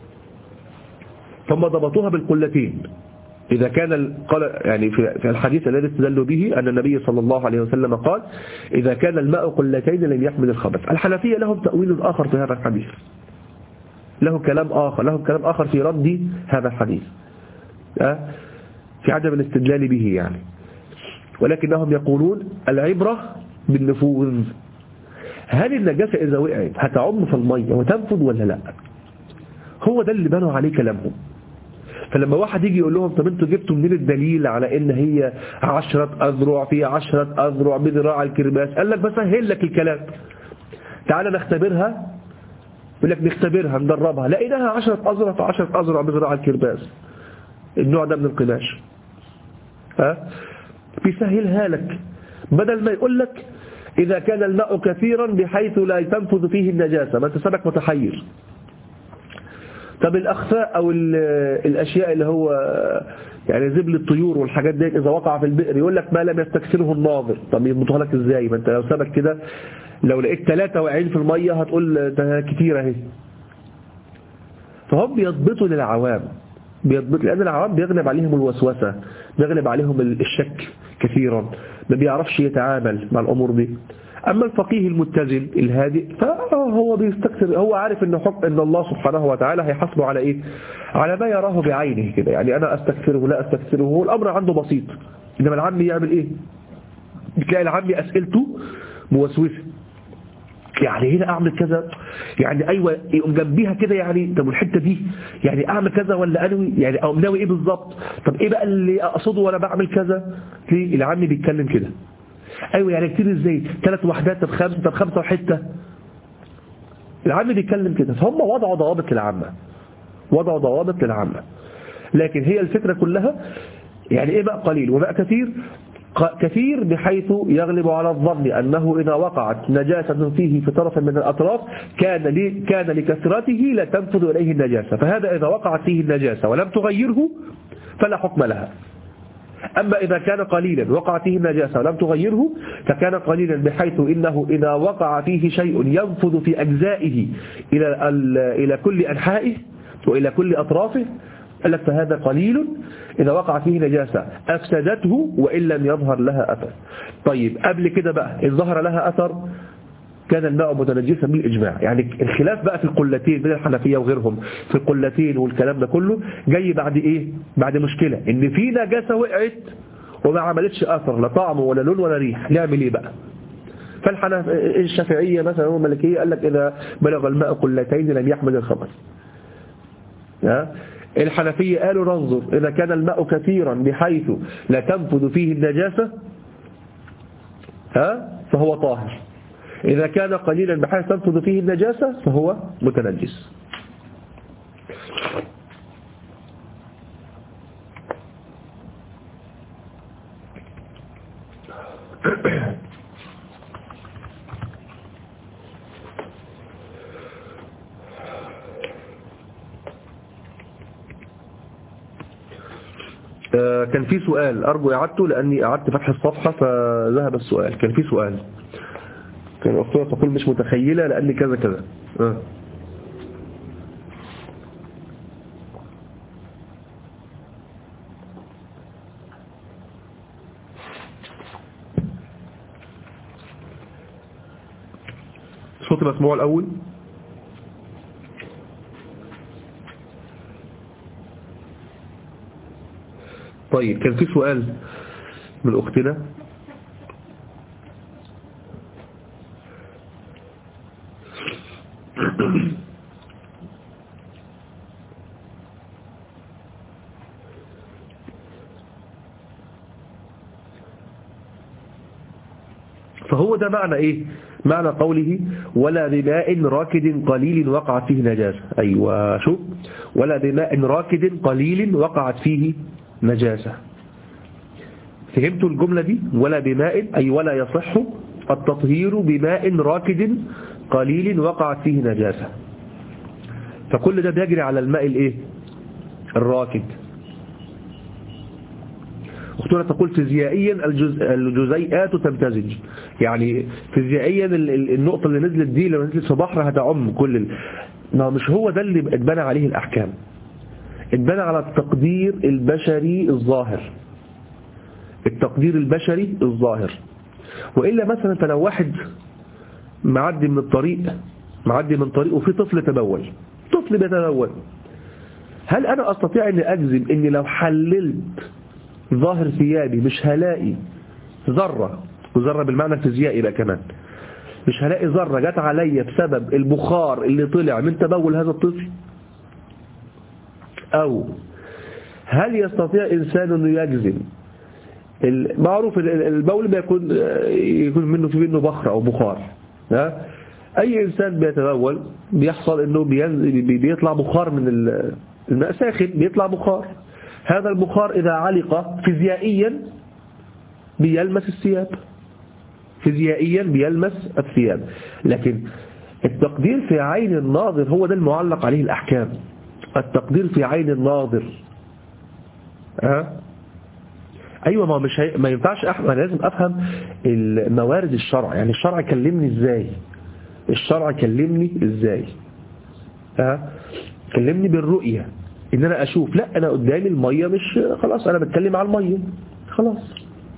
Speaker 1: ثم ضبطوها بالقلتين. إذا كان قال يعني في الحديث الذي استدلوا به أن النبي صلى الله عليه وسلم قال إذا كان الماء قلتين لم يحمل الخبث. الحنفية لهم تأويل آخر في هذا الحديث، له كلام آخر له كلام آخر في رد هذا الحديث في عدم الاستدلال به يعني. ولكنهم يقولون العبرة بالنفوذ. هل النجاسة إذا وقعت هتعم في المية وتنفذ ولا لا؟ هو ده اللي بنوا عليه كلامهم. فلما واحد يجي يقول لهم طب انتوا جبتوا منين الدليل على ان هي عشرة أذرع في عشرة أذرع بذراع الكرباس؟ قال لك بسهل لك الكلام، تعالى نختبرها. يقول لك نختبرها ندربها، لقيناها عشرة أذرع في عشرة أذرع بذراع الكرباس. النوع ده من القماش، ها بيسهلها لك، بدل ما يقول لك إذا كان الماء كثيرا بحيث لا تنفذ فيه النجاسة، ما انت سبك متحير. طب الأخفاء أو الأشياء اللي هو يعني زبل الطيور والحاجات دي إذا وقع في البئر يقول لك ما لم يستكثره الناظر. طب يضبطها لك إزاي؟ ما أنت لو سبك كده لو لقيت ثلاثة واقعين في المية هتقول ده كتير اهي. فهم بيضبطوا للعوام، بيضبط لأن العوام بيغلب عليهم الوسوسة، بيغلب عليهم الشك كثيرا، ما بيعرفش يتعامل مع الأمور دي. أما الفقيه المتزن الهادئ فهو بيستكثر، هو عارف إن حكم إن الله سبحانه وتعالى هيحاسبه على إيه؟ على ما يراه بعينه كده. يعني أنا أستكثره لا أستكثره، هو الأمر عنده بسيط. إنما العامي يعمل إيه؟ بتلاقي العامي أسئلته موسوسة، يعني هنا أعمل كذا، يعني أيوة يقوم جنبيها كده، يعني طب الحتة دي يعني أعمل كذا ولا أنوي، يعني أو ناوي إيه بالظبط، طب إيه بقى اللي أقصده وأنا بعمل كذا. ليه العامي بيتكلم كده؟ أيوة يعني كتير إزاي؟ ثلاث وحدات، طب خمسة، طب خمسة وحتة. العامي بيتكلم كده، فهم وضعوا ضوابط للعامة، وضعوا ضوابط للعامة. لكن هي الفكرة كلها يعني إيه بقى قليل وبقى كثير؟ كثير بحيث يغلب على الظن أنه إذا وقعت نجاسة فيه في طرف من الأطراف كان كان لكثرته لا تنفذ إليه النجاسة، فهذا إذا وقعت فيه النجاسة ولم تغيره فلا حكم لها. أما إذا كان قليلا وقع فيه النجاسة ولم تغيره فكان قليلا بحيث إنه إذا وقع فيه شيء ينفذ في أجزائه إلى إلى كل أنحائه وإلى كل أطرافه، قال لك فهذا قليل إذا وقع فيه نجاسة أفسدته وإن لم يظهر لها أثر. طيب قبل كده بقى إن ظهر لها أثر كان الماء متنجسا بالإجماع. يعني الخلاف بقى في القلتين بين الحنفية وغيرهم في القلتين والكلام ده كله جاي بعد إيه؟ بعد مشكلة إن في نجاسة وقعت وما عملتش أثر لا طعم ولا لون ولا ريح، نعمل إيه بقى؟ فالحنف الشافعية مثلا والمالكية قال لك إذا بلغ الماء قلتين لم يحمل الخبث. الحنفية قالوا ننظر إذا كان الماء كثيرا بحيث لا تنفذ فيه النجاسة ها فهو طاهر، إذا كان قليلا بحيث تنفذ فيه النجاسة فهو متنجس. كان في سؤال أرجو إعادته لأني أعدت فتح الصفحة فذهب السؤال. كان في سؤال، كان أختها تقول مش متخيلة لأني كذا كذا. أه. صوتي مسموع الأول؟ طيب كان في سؤال من أختنا فهو ده معنى إيه؟ معنى قوله ولا بماء راكد قليل وقعت فيه نجاسة. أيوة شوف، ولا بماء راكد قليل وقعت فيه نجاسة. فهمتوا الجملة دي؟ ولا بماء أي ولا يصح التطهير بماء راكد قليل وقعت فيه نجاسة. فكل ده بيجري على الماء الايه؟ الراكد. أختنا تقول فيزيائيا الجزيئات تمتزج، يعني فيزيائيا النقطة اللي نزلت دي لما نزلت في بحر هتعم كل ال... ما مش هو ده اللي اتبنى عليه الأحكام، اتبنى على التقدير البشري الظاهر، التقدير البشري الظاهر. وإلا مثلا فلو واحد معدي من الطريق معدي من طريق وفي طفل تبول، طفل بيتبول، هل أنا أستطيع أن أجزم أني لو حللت ظاهر ثيابي مش هلاقي ذرة، وذرة بالمعنى الفيزيائي بقى كمان، مش هلاقي ذرة جت عليا بسبب البخار اللي طلع من تبول هذا الطفل؟ أو هل يستطيع إنسان أنه يجزم؟ معروف البول بيكون يكون منه في منه بخر أو بخار، ها؟ أي إنسان بيتبول بيحصل أنه بيطلع بخار من الماء ساخن، بيطلع بخار. هذا البخار إذا علق فيزيائيا بيلمس الثياب، فيزيائيا بيلمس الثياب، لكن التقدير في عين الناظر هو ده المعلق عليه الأحكام. التقدير في عين الناظر أه؟ أيوة، ما مش هي... ما ينفعش أحمد، أنا لازم أفهم الموارد الشرع، يعني الشرع كلمني إزاي، الشرع كلمني إزاي أه؟ كلمني بالرؤية، إن أنا أشوف، لا أنا قدامي المية، مش خلاص أنا بتكلم على المية خلاص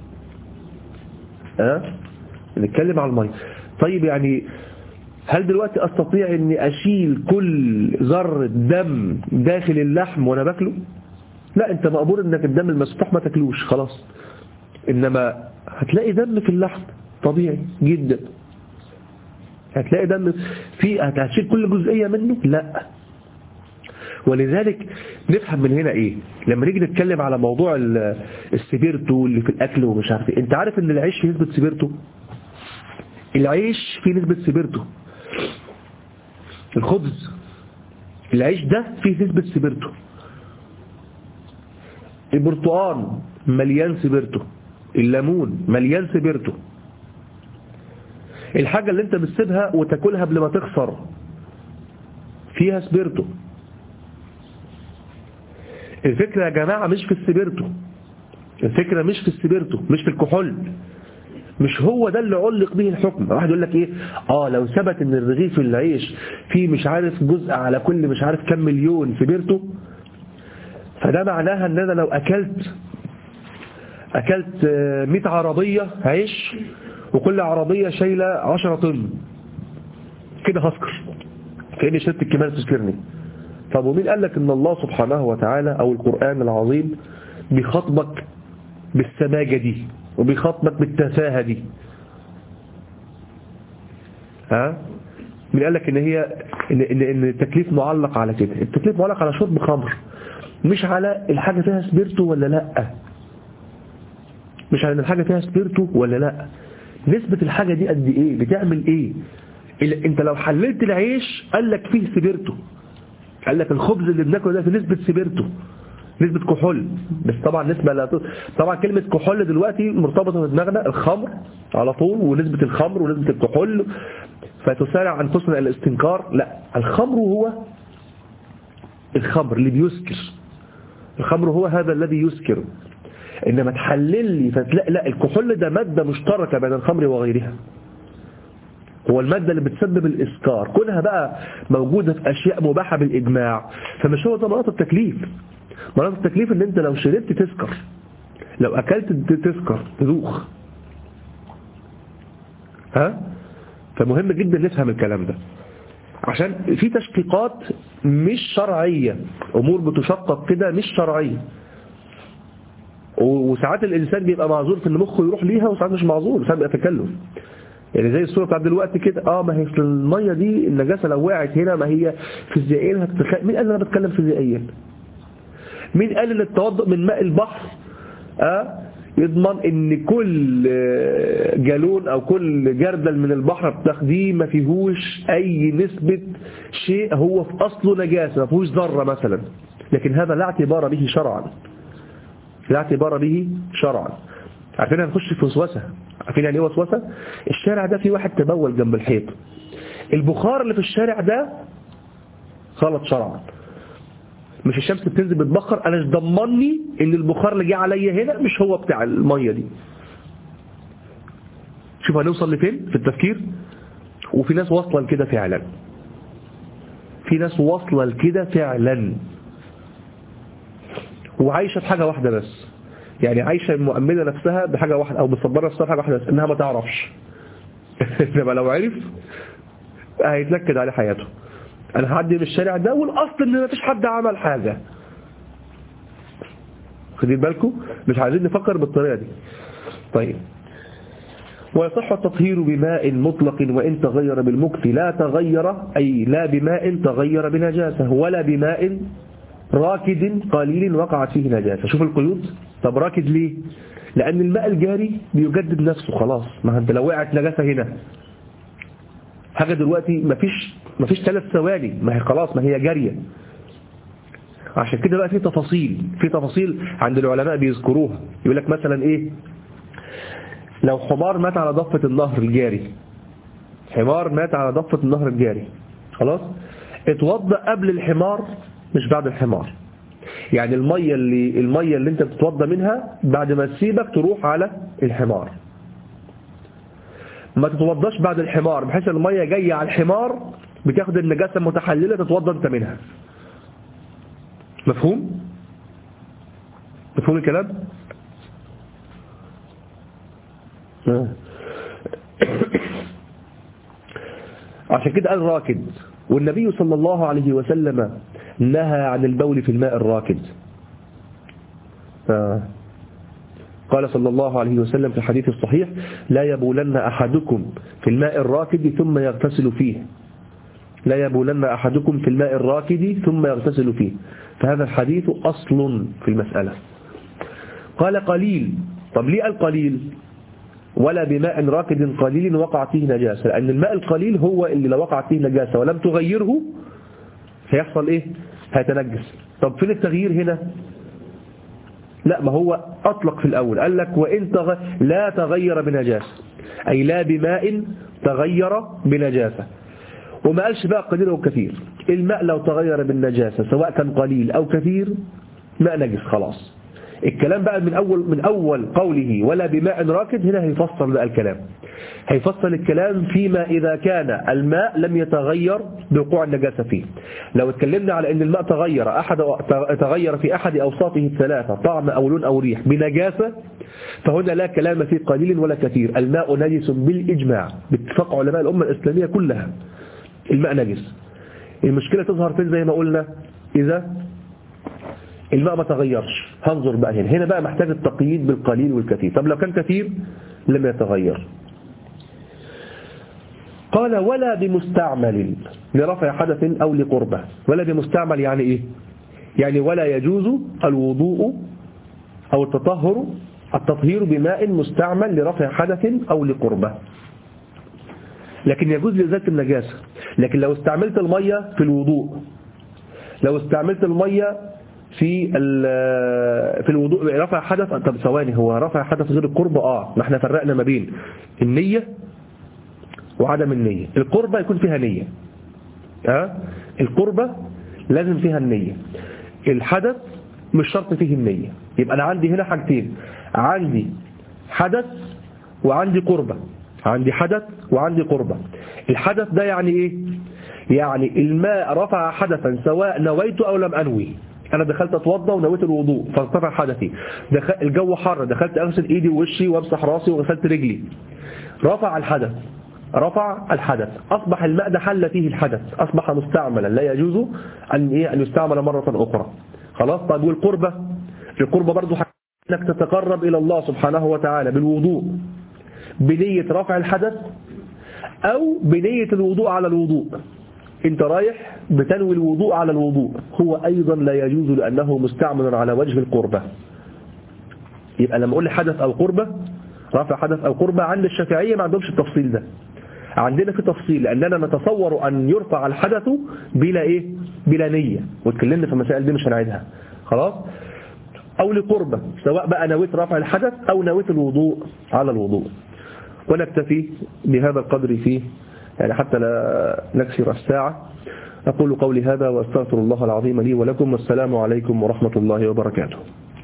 Speaker 1: أه؟ نتكلم على المية. طيب يعني هل دلوقتي أستطيع أني أشيل كل ذرة دم داخل اللحم وأنا باكله؟ لا، أنت مأمور أنك الدم المسفوح ما تاكلوش خلاص، إنما هتلاقي دم في اللحم طبيعي جدا، هتلاقي دم في، هتشيل كل جزئية منه؟ لا. ولذلك نفهم من هنا إيه لما نيجي نتكلم على موضوع السبيرتو اللي في الأكل ومش عارف إيه. أنت عارف أن العيش فيه نسبة سبيرتو؟ العيش فيه نسبة سبيرتو، الخبز، العيش ده فيه نسبة سبيرتو، البرتقال مليان سبيرتو، الليمون مليان سبيرتو، الحاجة اللي انت بتسيبها وتاكلها قبل ما تخسر فيها سبيرتو. الفكرة يا جماعة مش في السبيرتو، الفكرة مش في السبيرتو، مش في الكحول، مش هو ده اللي علق به الحكم. واحد يقول لك ايه، اه لو ثبت ان الرغيف العيش فيه مش عارف جزء على كل مش عارف كم مليون سبيرتو، فده معناها ان انا لو اكلت اكلت مئة عربية عيش وكل عربية شايلة عشرة طن كده هسكر، كأني شربت الكمال تسكرني. طب ومين قال لك ان الله سبحانه وتعالى او القرآن العظيم بيخاطبك بالسماجة دي وبيخاطبك بالتفاهة دي؟ ها؟ مين قال لك ان هي ان ان, إن التكليف معلق على كده؟ التكليف معلق على شرب خمر، مش على الحاجة فيها سبيرتو ولا لا، مش على الحاجة فيها سبيرتو ولا لا، نسبة الحاجة دي قد ايه، بتعمل ايه. انت لو حللت العيش قال لك فيه سبيرتو، قال لك الخبز اللي بناكله ده في نسبة سبيرتو، نسبة كحول، بس طبعا نسبة لا ت... طبعا كلمة كحول دلوقتي مرتبطة في دماغنا الخمر على طول، ونسبة الخمر ونسبة الكحول، فتسارع أنفسنا إلى الاستنكار. لا، الخمر هو الخمر اللي بيسكر، الخمر هو هذا الذي يسكر، إنما تحلل لي فتلاقي لا، الكحول ده مادة مشتركة بين الخمر وغيرها، هو المادة اللي بتسبب الإسكار، كونها بقى موجودة في أشياء مباحة بالإجماع، فمش هو ده مناط التكليف. مناط التكليف ان انت لو شربت تسكر، لو اكلت تسكر تدوخ. ها؟ فمهم جدا نفهم الكلام ده، عشان في تشقيقات مش شرعية، امور بتشقق كده مش شرعية، وساعات الانسان بيبقى معذور في ان مخه يروح ليها، وساعات مش معذور، ساعات بيبقى تكلف. يعني زي الصورة بتاعت دلوقتي كده، اه ما هي في المية دي النجاسة لو وقعت هنا ما هي فيزيائيا هتتخيل. مين قال انا بتكلم فيزيائيا؟ مين قال ان التوضؤ من ماء البحر اه يضمن ان كل جالون او كل جردل من البحر بتاخديه ما فيهوش اي نسبة شيء هو في اصله نجاسة، ما فيهوش ذرة مثلا، لكن هذا لا اعتبار به شرعا، لا اعتبار به شرعا. عارفين هنخش في وسوسة، عارفين يعني ايه وسوسة؟ الشارع ده فيه واحد تبول جنب الحيط، البخار اللي في الشارع ده غلط شرعا، مش الشمس بتنزل بتبخر، انا مش ضمني ان البخار اللي جه عليا هنا مش هو بتاع الميه دي. شوف هنوصل لفين في التفكير. وفي ناس واصله لكده فعلا، في ناس واصله لكده فعلا وعايشه في حاجه واحده بس، يعني عايشه مؤمنه نفسها بحاجه واحده او مصبره نفسها بحاجه واحده بس، انها ما تعرفش. انما لو عرف هيتنكد عليه حياته. انا هعدي من الشارع ده والاصل ان مفيش حد عمل حاجه. خدين بالكم، مش عايزين نفكر بالطريقه دي. طيب، ويصح التطهير بماء مطلق وان تغير بالمكث لا تغير، اي لا بماء تغير بنجاسه ولا بماء راكد قليل وقعت فيه نجاسه. شوف القيود. طب راكد ليه؟ لان الماء الجاري بيجدد نفسه خلاص، ما انت لو وقعت نجاسه هنا حاجه دلوقتي مفيش مفيش ثلاث ثواني، ما هي خلاص ما هي جاريه عشان كده بقى في تفاصيل في تفاصيل عند العلماء بيذكروها. يقول لك مثلا ايه، لو حمار مات على ضفة النهر الجاري، حمار مات على ضفة النهر الجاري، خلاص اتوضأ قبل الحمار مش بعد الحمار. يعني المية اللي المية اللي انت بتتوضأ منها بعد ما تسيبك تروح على الحمار، ما تتوضاش بعد الحمار، بحيث المية جاية على الحمار بتاخد النجاسة المتحللة تتوضا انت منها. مفهوم؟ مفهوم الكلام؟ عشان كده قال راكد، والنبي صلى الله عليه وسلم نهى عن البول في الماء الراكد. قال صلى الله عليه وسلم في الحديث الصحيح: لا يبولن أحدكم في الماء الراكد ثم يغتسل فيه، لا يبولن أحدكم في الماء الراكد ثم يغتسل فيه. فهذا الحديث أصل في المسألة. قال قليل، طب ليه قال قليل؟ ولا بماء راكد قليل وقعت فيه نجاسة، لأن الماء القليل هو اللي لو وقعت فيه نجاسة ولم تغيره هيحصل إيه؟ هيتنجس. طب فين التغيير هنا؟ لا، ما هو أطلق في الأول، قال لك وإن تغ... لا تغير بنجاسة، أي لا بماء تغير بنجاسة. وما قالش بقى قليل أو كثير. الماء لو تغير بالنجاسة سواء كان قليل أو كثير ماء نجس خلاص. الكلام بقى من أول من أول قوله ولا بماء راكد، هنا هيفصل بقى الكلام، هيفصل الكلام فيما إذا كان الماء لم يتغير بوقوع النجاسة فيه. لو اتكلمنا على أن الماء تغير أحد تغير في أحد أوصافه الثلاثة، طعم أو لون أو ريح، بنجاسة، فهنا لا كلام في قليل ولا كثير. الماء نجس بالإجماع باتفاق علماء الأمة الإسلامية كلها، الماء نجس. المشكلة تظهر فين؟ زي ما قلنا إذا الماء ما تغيرش. هنظر بقى هنا هنا بقى محتاج التقييد بالقليل والكثير. طب لو كان كثير لم يتغير. قال ولا بمستعمل لرفع حدث أو لقربة. ولا بمستعمل يعني إيه؟ يعني ولا يجوز الوضوء أو التطهر التطهير بماء مستعمل لرفع حدث أو لقربة، لكن يجوز لإزالة النجاسة. لكن لو استعملت المية في الوضوء، لو استعملت المية في في الوضوء رفع حدث، طب ثواني، هو رفع حدث غير القربة؟ اه ما احنا فرقنا ما بين النية وعدم النية. القربة يكون فيها نية، اه القربة لازم فيها النية، الحدث مش شرط فيه النية. يبقى انا عندي هنا حاجتين، عندي حدث وعندي قربة، عندي حدث وعندي قربة. الحدث ده يعني ايه؟ يعني الماء رفع حدثا سواء نويت او لم انوي. انا دخلت اتوضى ونويت الوضوء فارتفع حدثي، دخل الجو حر، دخلت اغسل ايدي ووشي وامسح راسي وغسلت رجلي، رفع الحدث، رفع الحدث، اصبح الماء ده حل فيه الحدث، اصبح مستعملا لا يجوز ان ايه ان يستعمل مرة اخرى. خلاص. طب والقربة؟ القربة برضو انك تتقرب الى الله سبحانه وتعالى بالوضوء بنية رفع الحدث او بنية الوضوء على الوضوء. انت رايح بتنوي الوضوء على الوضوء، هو ايضا لا يجوز لانه مستعمل على وجه القربة. يبقى لما اقول لي حدث او قربة، رفع حدث او قربة، عند الشافعية ما عندهمش التفصيل ده، عندنا في تفصيل، لاننا نتصور ان يرفع الحدث بلا ايه؟ بلا نية، واتكلمنا في المسائل دي مش هنعيدها. خلاص. او لقربة، سواء بقى نويت رفع الحدث او نويت الوضوء على الوضوء. ونكتفي بهذا القدر فيه يعني حتى لا نكسر الساعة. أقول قولي هذا وأستغفر الله العظيم لي ولكم، والسلام عليكم ورحمة الله وبركاته.